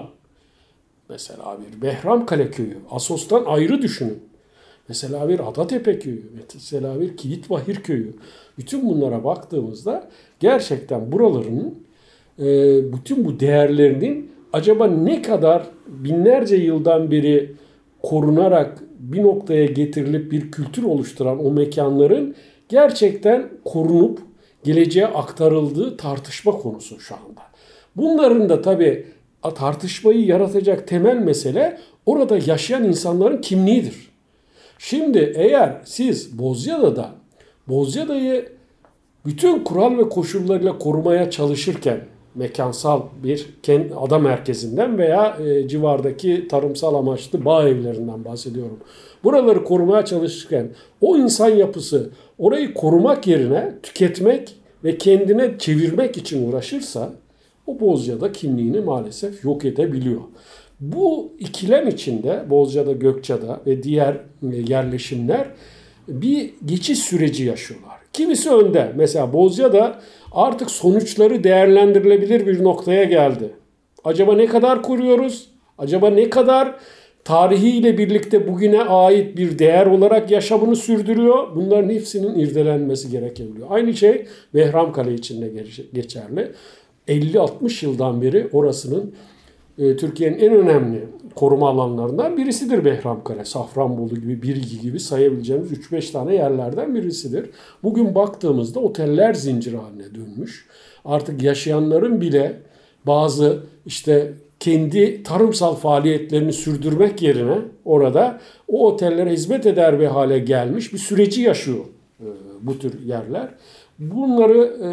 mesela bir Behramkale Köyü, Assos'tan ayrı düşünün. Mesela bir Adatepe Köyü, mesela bir Kilitbahir Köyü. Bütün bunlara baktığımızda gerçekten buraların bütün bu değerlerinin acaba ne kadar binlerce yıldan beri korunarak bir noktaya getirilip bir kültür oluşturan o mekanların gerçekten korunup geleceğe aktarıldığı tartışma konusu şu anda. Bunların da tabii tartışmayı yaratacak temel mesele orada yaşayan insanların kimliğidir. Şimdi eğer siz Bozcaada'da Bozcaada'yı bütün kural ve koşullarıyla korumaya çalışırken mekansal bir ada merkezinden veya e, civardaki tarımsal amaçlı bağ evlerinden bahsediyorum. Buraları korumaya çalışırken o insan yapısı orayı korumak yerine tüketmek ve kendine çevirmek için uğraşırsa o Bozcaada kimliğini maalesef yok edebiliyor. Bu ikilem içinde Bozcaada, Gökçeada ve diğer yerleşimler bir geçiş süreci yaşıyorlar. Kimisi önde. Mesela Bozcaada artık sonuçları değerlendirilebilir bir noktaya geldi. Acaba ne kadar koruyoruz? Acaba ne kadar tarihiyle birlikte bugüne ait bir değer olarak yaşamını sürdürüyor? Bunların hepsinin irdelenmesi gerekebiliyor. Aynı şey Behramkale için de geçerli. elli altmış yıldan beri orasının e, Türkiye'nin en önemli koruma alanlarından birisidir Behramkale. Safranbolu gibi, Birgi gibi sayabileceğimiz üç beş tane yerlerden birisidir. Bugün baktığımızda oteller zinciri haline dönmüş. Artık yaşayanların bile bazı işte kendi tarımsal faaliyetlerini sürdürmek yerine orada o otellere hizmet eder bir hale gelmiş bir süreci yaşıyor e, bu tür yerler. Bunları e,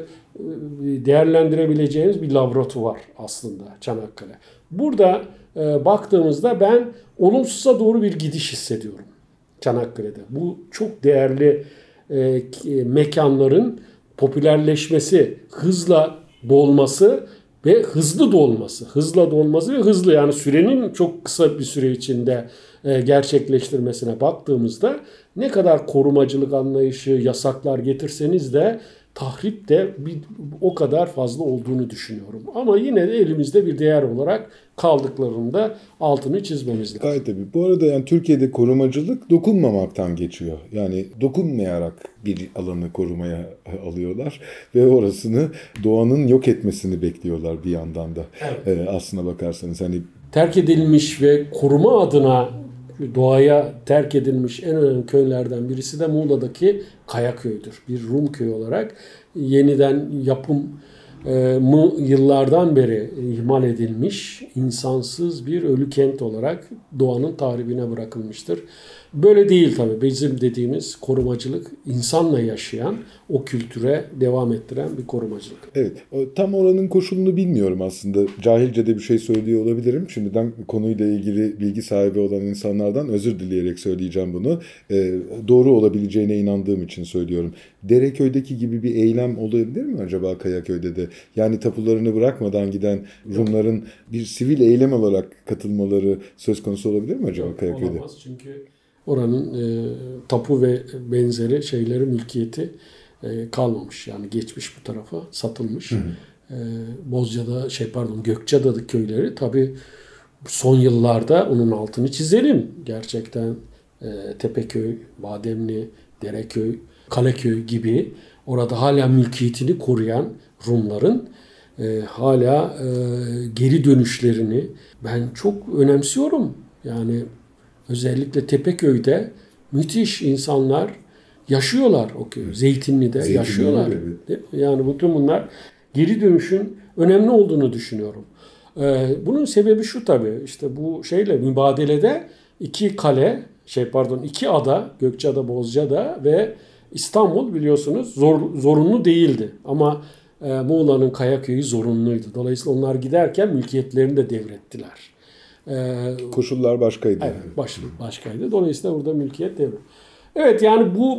değerlendirebileceğimiz bir laboratuvar aslında Çanakkale. Burada e, baktığımızda ben olumsuza doğru bir gidiş hissediyorum Çanakkale'de. Bu çok değerli e, mekanların popülerleşmesi, hızla dolması ve hızlı dolması. Hızla dolması ve hızlı yani sürenin çok kısa bir süre içinde e, gerçekleştirmesine baktığımızda ne kadar korumacılık anlayışı, yasaklar getirseniz de tahrip de bir, o kadar fazla olduğunu düşünüyorum. Ama yine de elimizde bir değer olarak kaldıklarında altını çizmemiz lazım. Gayet tabii. Bu arada yani Türkiye'de korumacılık dokunmamaktan geçiyor. Yani dokunmayarak bir alanı korumaya alıyorlar ve orasını doğanın yok etmesini bekliyorlar bir yandan da. Evet. Ee, aslına bakarsanız hani terk edilmiş ve koruma adına doğaya terk edilmiş en önemli köylerden birisi de Muğla'daki Kayaköy'dür. Bir Rum köyü olarak yeniden yapım mı yıllardan beri ihmal edilmiş, insansız bir ölü kent olarak doğanın tahribine bırakılmıştır. Böyle değil tabii. Bizim dediğimiz korumacılık insanla yaşayan, o kültüre devam ettiren bir korumacılık. Evet. Tam oranın koşulunu bilmiyorum aslında. Cahilce de bir şey söylüyor olabilirim. Şimdiden konuyla ilgili bilgi sahibi olan insanlardan özür dileyerek söyleyeceğim bunu. Ee, doğru olabileceğine inandığım için söylüyorum. Dereköy'deki gibi bir eylem olabilir mi acaba Kayaköy'de de? Yani tapularını bırakmadan giden Rumların bir sivil eylem olarak katılmaları söz konusu olabilir mi acaba Kayaköy'de? Olamaz çünkü oranın e, tapu ve benzeri şeyleri mülkiyeti e, kalmamış. Yani geçmiş bu tarafa satılmış. Hı hı. E, Bozcaada şey pardon Gökçeada köyleri tabii son yıllarda onun altını çizelim. Gerçekten e, Tepeköy, Bademli, Dereköy, Kaleköy gibi orada hala mülkiyetini koruyan Rumların e, hala e, geri dönüşlerini ben çok önemsiyorum. Yani özellikle Tepeköy'de müthiş insanlar yaşıyorlar o köy. Zeytinli'de Zeytinli yaşıyorlar. Evet. Yani bütün bunlar geri dönüşün önemli olduğunu düşünüyorum. Ee, bunun sebebi şu tabii. İşte bu şeyle mübadelede iki kale, şey pardon iki ada, Gökçeada, Bozcaada ve İstanbul biliyorsunuz zor, zorunlu değildi. Ama e, Muğla'nın Kayaköy'ü zorunluydu. Dolayısıyla onlar giderken mülkiyetlerini de devrettiler. Ee, Koşullar başkaydı. Evet, baş, başkaydı. Dolayısıyla burada mülkiyet devri. Evet yani bu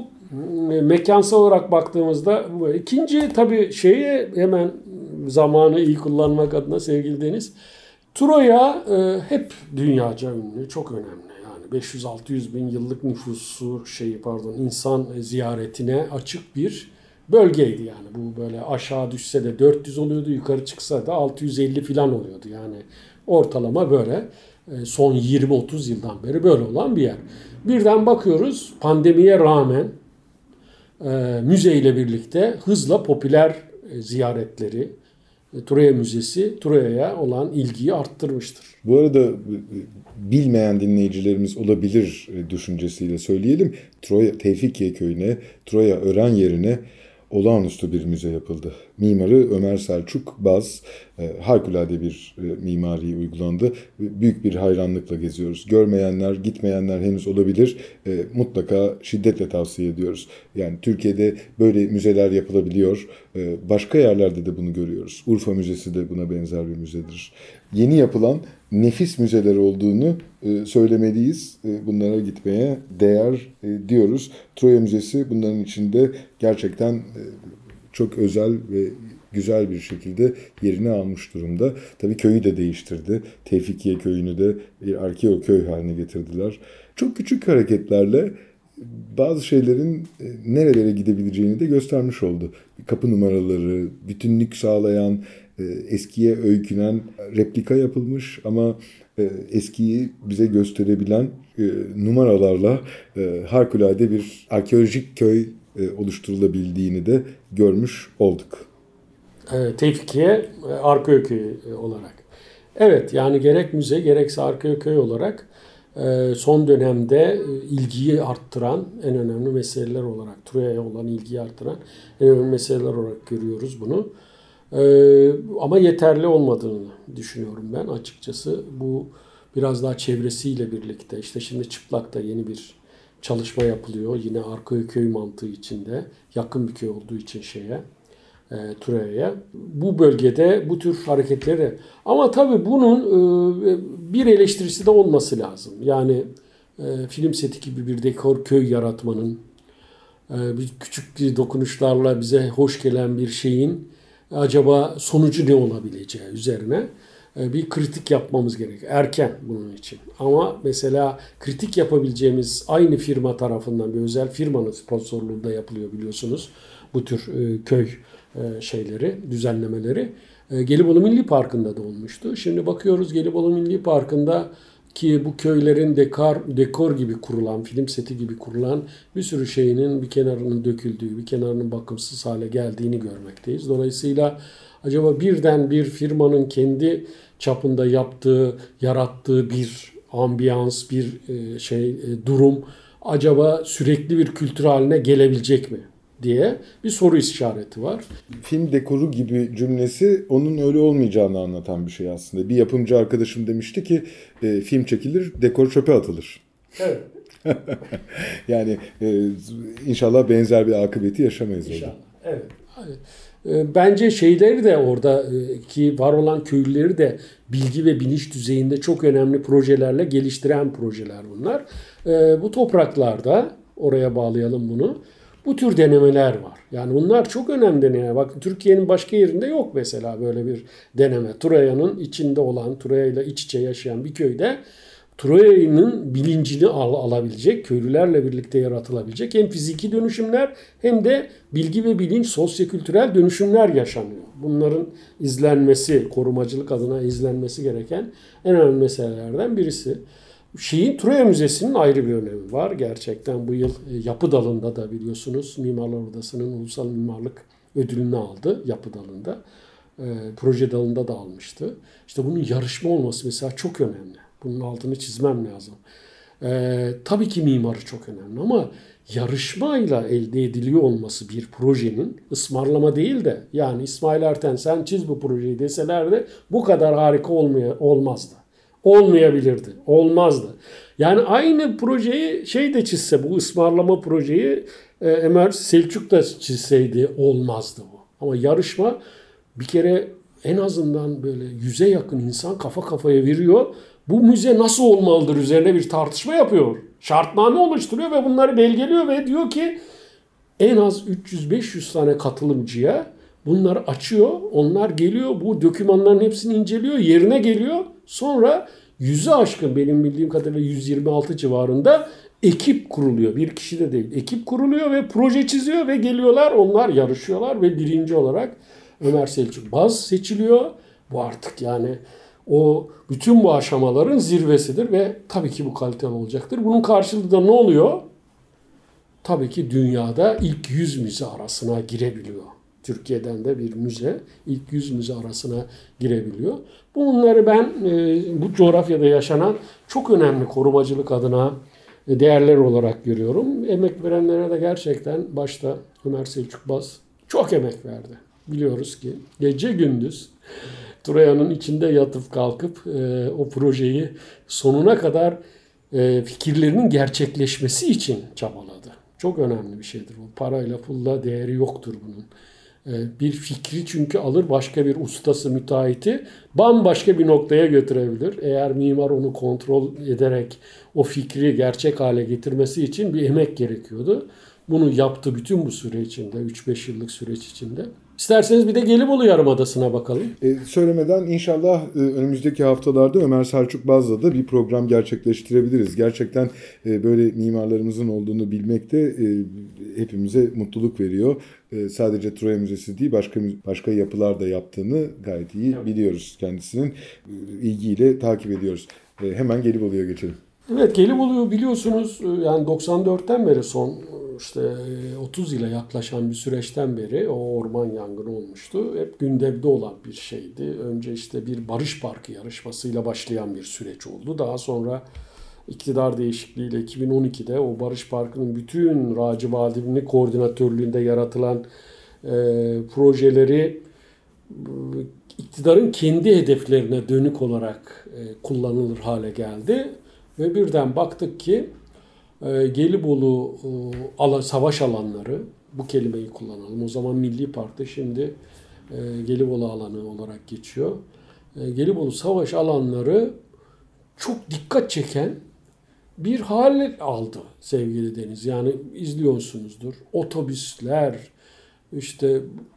mekansal olarak baktığımızda ikinci tabii şeyi hemen zamanı iyi kullanmak adına sevgili Deniz. Troya e, hep dünyaca ünlü, çok önemli. Yani beş yüz altı yüz bin yıllık nüfusu şeyi pardon insan ziyaretine açık bir bölgeydi yani. Bu böyle aşağı düşse de dört yüz oluyordu, yukarı çıksa da altı yüz elli falan oluyordu yani. Ortalama böyle son yirmi otuz yıldan beri böyle olan bir yer. Birden bakıyoruz pandemiye rağmen e, müzeyle birlikte hızla popüler e, ziyaretleri Troya Müzesi Troya'ya olan ilgiyi arttırmıştır. Bu arada bilmeyen dinleyicilerimiz olabilir düşüncesiyle söyleyelim. Troya Tevfikiye Köyü'ne, Troya Ören yerine olağanüstü bir müze yapıldı. Mimarı Ömer Selçuk Baz, e, harikulade bir e, mimari uygulandı. Büyük bir hayranlıkla geziyoruz. Görmeyenler, gitmeyenler henüz olabilir. E, mutlaka şiddetle tavsiye ediyoruz. Yani Türkiye'de böyle müzeler yapılabiliyor. E, başka yerlerde de bunu görüyoruz. Urfa Müzesi de buna benzer bir müzedir. Yeni yapılan nefis müzeler olduğunu e, söylemeliyiz. E, bunlara gitmeye değer e, diyoruz. Troya Müzesi bunların içinde gerçekten e, çok özel ve güzel bir şekilde yerini almış durumda. Tabii köyü de değiştirdi. Tevfikiye Köyü'nü de bir arkeo köy haline getirdiler. Çok küçük hareketlerle bazı şeylerin nerelere gidebileceğini de göstermiş oldu. Kapı numaraları, bütünlük sağlayan, eskiye öykünen replika yapılmış ama eskiyi bize gösterebilen numaralarla harikulade bir arkeolojik köy oluşturulabildiğini de görmüş olduk. Tevfikiye Arkeoköy olarak. Evet, yani gerek müze gerekse Arkeoköy olarak son dönemde ilgiyi arttıran en önemli meseleler olarak, Troya'ya olan ilgiyi arttıran en önemli meseleler olarak görüyoruz bunu. Ama yeterli olmadığını düşünüyorum ben açıkçası. Bu biraz daha çevresiyle birlikte, işte şimdi Çıplak'ta yeni bir çalışma yapılıyor. Yine Arkeoköy mantığı içinde, yakın bir köy olduğu için şeye, e, Troya'ya. Bu bölgede bu tür hareketleri, ama tabii bunun e, bir eleştirisi de olması lazım. Yani e, film seti gibi bir dekor köy yaratmanın, e, bir küçük dokunuşlarla bize hoş gelen bir şeyin acaba sonucu ne olabileceği üzerine bir kritik yapmamız gerekiyor. Erken bunun için. Ama mesela kritik yapabileceğimiz aynı firma tarafından, bir özel firmanın sponsorluğunda yapılıyor biliyorsunuz. Bu tür köy şeyleri, düzenlemeleri. Gelibolu Milli Parkı'nda da olmuştu. Şimdi bakıyoruz Gelibolu Milli Parkı'nda ki bu köylerin dekor, dekor gibi kurulan, film seti gibi kurulan bir sürü şeyinin bir kenarının döküldüğü, bir kenarının bakımsız hale geldiğini görmekteyiz. Dolayısıyla acaba birden bir firmanın kendi çapında yaptığı, yarattığı bir ambiyans, bir şey durum acaba sürekli bir kültür haline gelebilecek mi diye bir soru işareti var. Film dekoru gibi cümlesi onun öyle olmayacağını anlatan bir şey aslında. Bir yapımcı arkadaşım demişti ki e, film çekilir, dekor çöpe atılır. Evet. Yani e, inşallah benzer bir akıbeti yaşamayız orada. İnşallah. Evet. Bence şeyleri de oradaki var olan köylüleri de bilgi ve bilinç düzeyinde çok önemli projelerle geliştiren projeler bunlar. Bu topraklarda, oraya bağlayalım bunu, bu tür denemeler var. Yani bunlar çok önemli denemeler. Bakın Türkiye'nin başka yerinde yok mesela böyle bir deneme. Troya'nın içinde olan, Troya ile iç içe yaşayan bir köyde Troya'nın bilincini al, alabilecek, köylülerle birlikte yaratılabilecek hem fiziki dönüşümler hem de bilgi ve bilinç, sosyokültürel dönüşümler yaşanıyor. Bunların izlenmesi, korumacılık adına izlenmesi gereken en önemli meselelerden birisi. Şeyin, Troya Müzesi'nin ayrı bir önemi var. Gerçekten bu yıl yapı dalında da biliyorsunuz Mimarlar Odası'nın Ulusal Mimarlık Ödülünü aldı yapı dalında. E, proje dalında da almıştı. İşte bunun yarışma olması mesela çok önemli. Bunun altını çizmem lazım. Ee, tabii ki mimarı çok önemli ama yarışmayla elde ediliyor olması bir projenin, ısmarlama değil de, yani İsmail Erten sen çiz bu projeyi deseler de bu kadar harika olmaya, olmazdı. Olmayabilirdi. Olmazdı. Yani aynı projeyi şey de çizse, bu ısmarlama projeyi e, Ömer Selçuk da çizseydi olmazdı bu. Ama yarışma bir kere en azından böyle yüze yakın insan kafa kafaya veriyor. Bu müze nasıl olmalıdır üzerine bir tartışma yapıyor. Şartname oluşturuyor ve bunları belgeliyor ve diyor ki en az üç yüz beş yüz tane katılımcıya bunları açıyor. Onlar geliyor, bu dokümanların hepsini inceliyor, yerine geliyor. Sonra yüzü aşkın, benim bildiğim kadarıyla yüz yirmi altı civarında ekip kuruluyor. Bir kişi de değil. Ekip kuruluyor ve proje çiziyor ve geliyorlar, onlar yarışıyorlar ve birinci olarak Ömer Selçuk Baz seçiliyor. Bu artık yani o bütün bu aşamaların zirvesidir ve tabii ki bu kaliteli olacaktır. Bunun karşılığında ne oluyor? Tabii ki dünyada ilk yüz müze arasına girebiliyor. Türkiye'den de bir müze ilk yüz müze arasına girebiliyor. Bunları ben e, bu coğrafyada yaşanan çok önemli korumacılık adına değerler olarak görüyorum. Emek verenlere de gerçekten başta Ömer Selçuk Baz çok emek verdi. Biliyoruz ki gece gündüz Troya'nın içinde yatıp kalkıp e, o projeyi sonuna kadar e, fikirlerinin gerçekleşmesi için çabaladı. Çok önemli bir şeydir bu. Parayla pulla değeri yoktur bunun. E, bir fikri çünkü alır başka bir ustası, müteahhiti bambaşka bir noktaya götürebilir. Eğer mimar onu kontrol ederek o fikri gerçek hale getirmesi için bir emek gerekiyordu. Bunu yaptı bütün bu süre içinde, üç beş yıllık süreç içinde. İsterseniz bir de Gelibolu Yarımadası'na bakalım. E, söylemeden inşallah e, önümüzdeki haftalarda Ömer Selçuk Baz'la da bir program gerçekleştirebiliriz. Gerçekten e, böyle mimarlarımızın olduğunu bilmek de e, hepimize mutluluk veriyor. E, sadece Troya Müzesi değil, başka başka yapılar da yaptığını gayet iyi evet. biliyoruz kendisinin. E, ilgiyle takip ediyoruz. E, hemen Gelibolu'ya geçelim. Evet, Gelibolu'yu biliyorsunuz yani doksan dörtten beri son işte otuz ile yaklaşan bir süreçten beri o orman yangını olmuştu. Hep gündemde olan bir şeydi. Önce işte bir Barış Parkı yarışmasıyla başlayan bir süreç oldu. Daha sonra iktidar değişikliğiyle iki bin on ikide o Barış Parkı'nın bütün Raci Bademli koordinatörlüğünde yaratılan e, projeleri iktidarın kendi hedeflerine dönük olarak e, kullanılır hale geldi. Ve birden baktık ki e, Gelibolu e, ala, savaş alanları, bu kelimeyi kullanalım. O zaman Milli Park'ta şimdi e, Gelibolu alanı olarak geçiyor. E, Gelibolu savaş alanları çok dikkat çeken bir hal aldı sevgili Deniz. Yani izliyorsunuzdur. Otobüsler, işte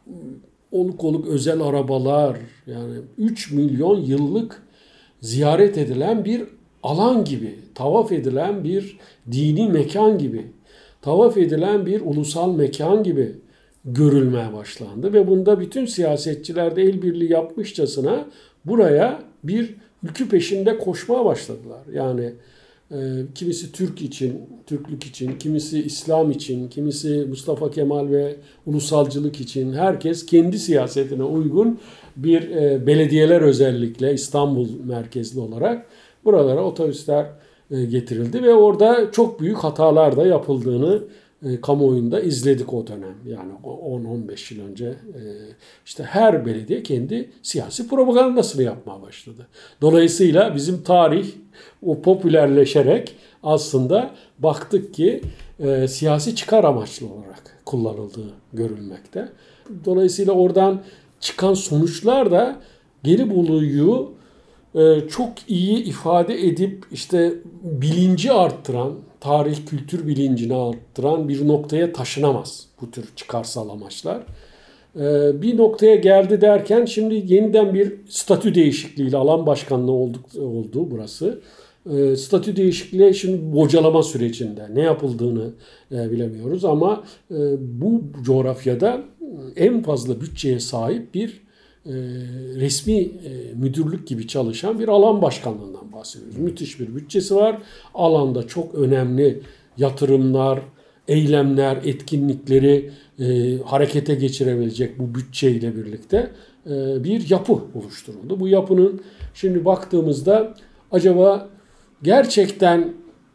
oluk oluk özel arabalar, yani üç milyon yıllık ziyaret edilen bir alan gibi, tavaf edilen bir dini mekan gibi, tavaf edilen bir ulusal mekan gibi görülmeye başlandı. Ve bunda bütün siyasetçiler de el birliği yapmışçasına buraya bir ülkü peşinde koşmaya başladılar. Yani e, kimisi Türk için, Türklük için, kimisi İslam için, kimisi Mustafa Kemal ve ulusalcılık için, herkes kendi siyasetine uygun bir e, belediyeler özellikle İstanbul merkezli olarak buralara otobüsler getirildi ve orada çok büyük hatalar da yapıldığını e, kamuoyunda izledik o dönem. Yani on on beş yıl önce e, işte her belediye kendi siyasi propagandasını yapmaya başladı. Dolayısıyla bizim tarih o popülerleşerek aslında baktık ki e, siyasi çıkar amaçlı olarak kullanıldığı görülmekte. Dolayısıyla oradan çıkan sonuçlar da Gelibolu'yu çok iyi ifade edip işte bilinci arttıran, tarih kültür bilincini arttıran bir noktaya taşınamaz bu tür çıkarsal amaçlar. Bir noktaya geldi derken şimdi yeniden bir statü değişikliğiyle alan başkanlığı oldu, oldu burası. Statü değişikliği şimdi bocalama sürecinde ne yapıldığını bilemiyoruz ama bu coğrafyada en fazla bütçeye sahip bir resmi müdürlük gibi çalışan bir alan başkanlığından bahsediyoruz. Müthiş bir bütçesi var. Alanda çok önemli yatırımlar, eylemler, etkinlikleri e, harekete geçirebilecek bu bütçeyle birlikte e, bir yapı oluşturuldu. Bu yapının şimdi baktığımızda acaba gerçekten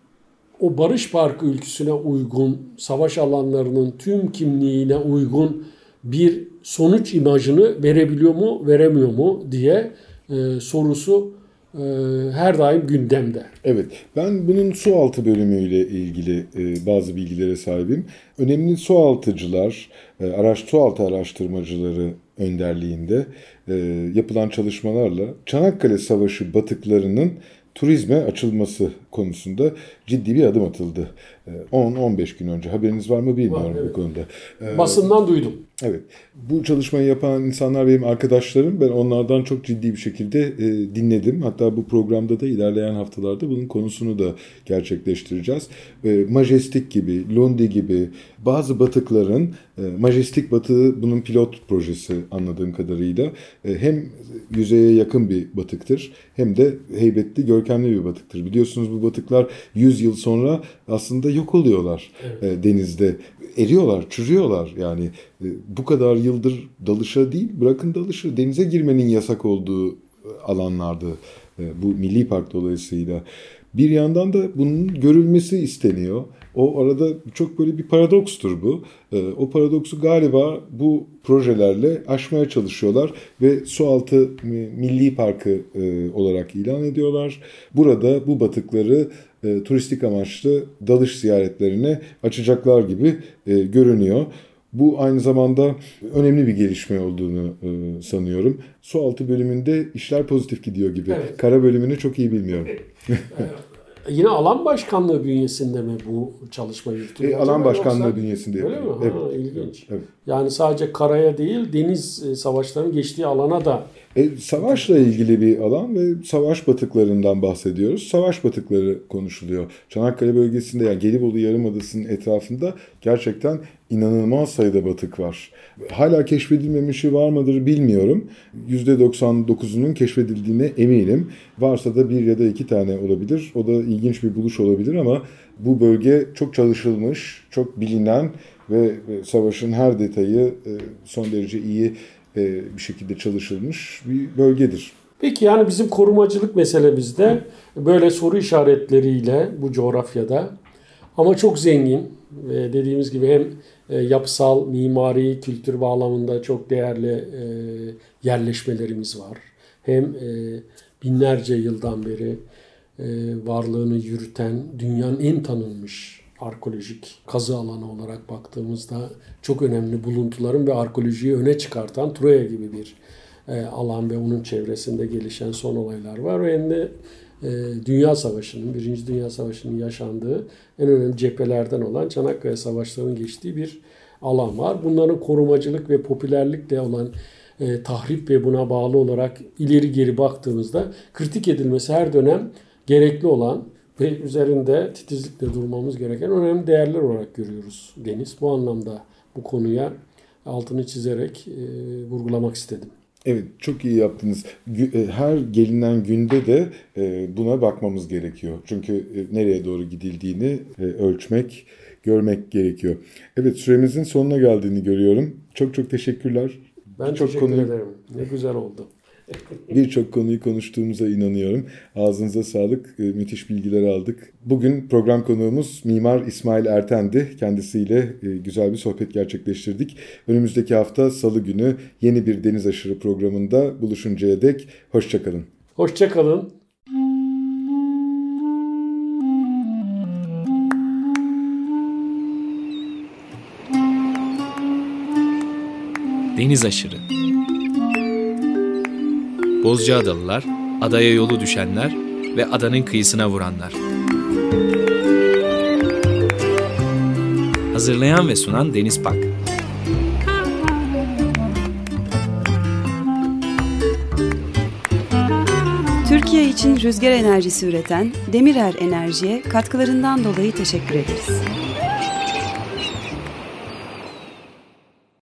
o Barış Parkı ülküsüne uygun, savaş alanlarının tüm kimliğine uygun bir sonuç imajını verebiliyor mu, veremiyor mu diye e, sorusu e, her daim gündemde. Evet, ben bunun sualtı bölümüyle ilgili e, bazı bilgilere sahibim. Önemli sualtıcılar, e, araç sualtı araştırmacıları önderliğinde e, yapılan çalışmalarla Çanakkale Savaşı batıklarının turizme açılması konusunda ciddi bir adım atıldı. on on beş gün önce. Haberiniz var mı bilmiyorum var, evet. bu konuda. Basından duydum. Evet. Bu çalışmayı yapan insanlar benim arkadaşlarım. Ben onlardan çok ciddi bir şekilde dinledim. Hatta bu programda da ilerleyen haftalarda bunun konusunu da gerçekleştireceğiz. Majestic gibi, Lundi gibi bazı batıkların, Majestic Batığı bunun pilot projesi anladığım kadarıyla hem yüzeye yakın bir batıktır hem de heybetli, görkemli bir batıktır. Biliyorsunuz bu bu batıklar yüz yıl sonra aslında yok oluyorlar evet. e, denizde. Eriyorlar, çürüyorlar yani. E, bu kadar yıldır dalışa değil, bırakın dalışı, denize girmenin yasak olduğu alanlardı e, bu milli park dolayısıyla. Bir yandan da bunun görülmesi isteniyor. O arada çok böyle bir paradokstur bu. O paradoksu galiba bu projelerle aşmaya çalışıyorlar ve Sualtı Milli Parkı olarak ilan ediyorlar. Burada bu batıkları turistik amaçlı dalış ziyaretlerine açacaklar gibi görünüyor. Bu aynı zamanda önemli bir gelişme olduğunu e, sanıyorum. Sualtı bölümünde işler pozitif gidiyor gibi. Evet. Kara bölümünü çok iyi bilmiyorum. Yine alan başkanlığı bünyesinde mi bu çalışma yürütülüyor? E, alan başkanlığı Yoksa, bünyesinde. Öyle mi? Evet. Ha, ilginç. Evet. Yani sadece karaya değil, deniz savaşlarının geçtiği alana da. E, savaşla ilgili bir alan ve savaş batıklarından bahsediyoruz. Savaş batıkları konuşuluyor. Çanakkale bölgesinde, yani Gelibolu Yarımadası'nın etrafında gerçekten inanılmaz sayıda batık var. Hala keşfedilmemişi var mıdır bilmiyorum. yüzde doksan dokuzunun keşfedildiğine eminim. Varsa da bir ya da iki tane olabilir. O da ilginç bir buluş olabilir ama bu bölge çok çalışılmış, çok bilinen ve savaşın her detayı son derece iyi bir şekilde çalışılmış bir bölgedir. Peki yani bizim korumacılık meselemizde böyle soru işaretleriyle bu coğrafyada ama çok zengin ve dediğimiz gibi hem yapısal, mimari, kültür bağlamında çok değerli yerleşmelerimiz var. Hem binlerce yıldan beri varlığını yürüten dünyanın en tanınmış arkeolojik kazı alanı olarak baktığımızda çok önemli buluntuların ve arkeolojiyi öne çıkartan Troya gibi bir alan ve onun çevresinde gelişen son olaylar var. Ve hem de Dünya Savaşı'nın, Birinci Dünya Savaşı'nın yaşandığı en önemli cephelerden olan Çanakkale Savaşları'nın geçtiği bir alan var. Bunların korumacılık ve popülerlikle olan e, tahrip ve buna bağlı olarak ileri geri baktığımızda kritik edilmesi her dönem gerekli olan ve üzerinde titizlikle durmamız gereken önemli değerler olarak görüyoruz Deniz. Bu anlamda bu konuya altını çizerek e, vurgulamak istedim. Evet, çok iyi yaptınız. Her gelinen günde de buna bakmamız gerekiyor. Çünkü nereye doğru gidildiğini ölçmek, görmek gerekiyor. Evet, süremizin sonuna geldiğini görüyorum. Çok çok teşekkürler. Ben çok teşekkür konuyu... ederim. Ne güzel oldu. Birçok konuyu konuştuğumuza inanıyorum. Ağzınıza sağlık, müthiş bilgiler aldık. Bugün program konuğumuz Mimar İsmail Erten'di. Kendisiyle güzel bir sohbet gerçekleştirdik. Önümüzdeki hafta Salı günü yeni bir Deniz Aşırı programında buluşuncaya dek hoşça kalın. Hoşça kalın. Deniz Aşırı. Bozcaadalılar, adaya yolu düşenler ve adanın kıyısına vuranlar. Hazırlayan ve sunan Deniz Pak. Türkiye için rüzgar enerjisi üreten Demirer Enerji'ye katkılarından dolayı teşekkür ederiz.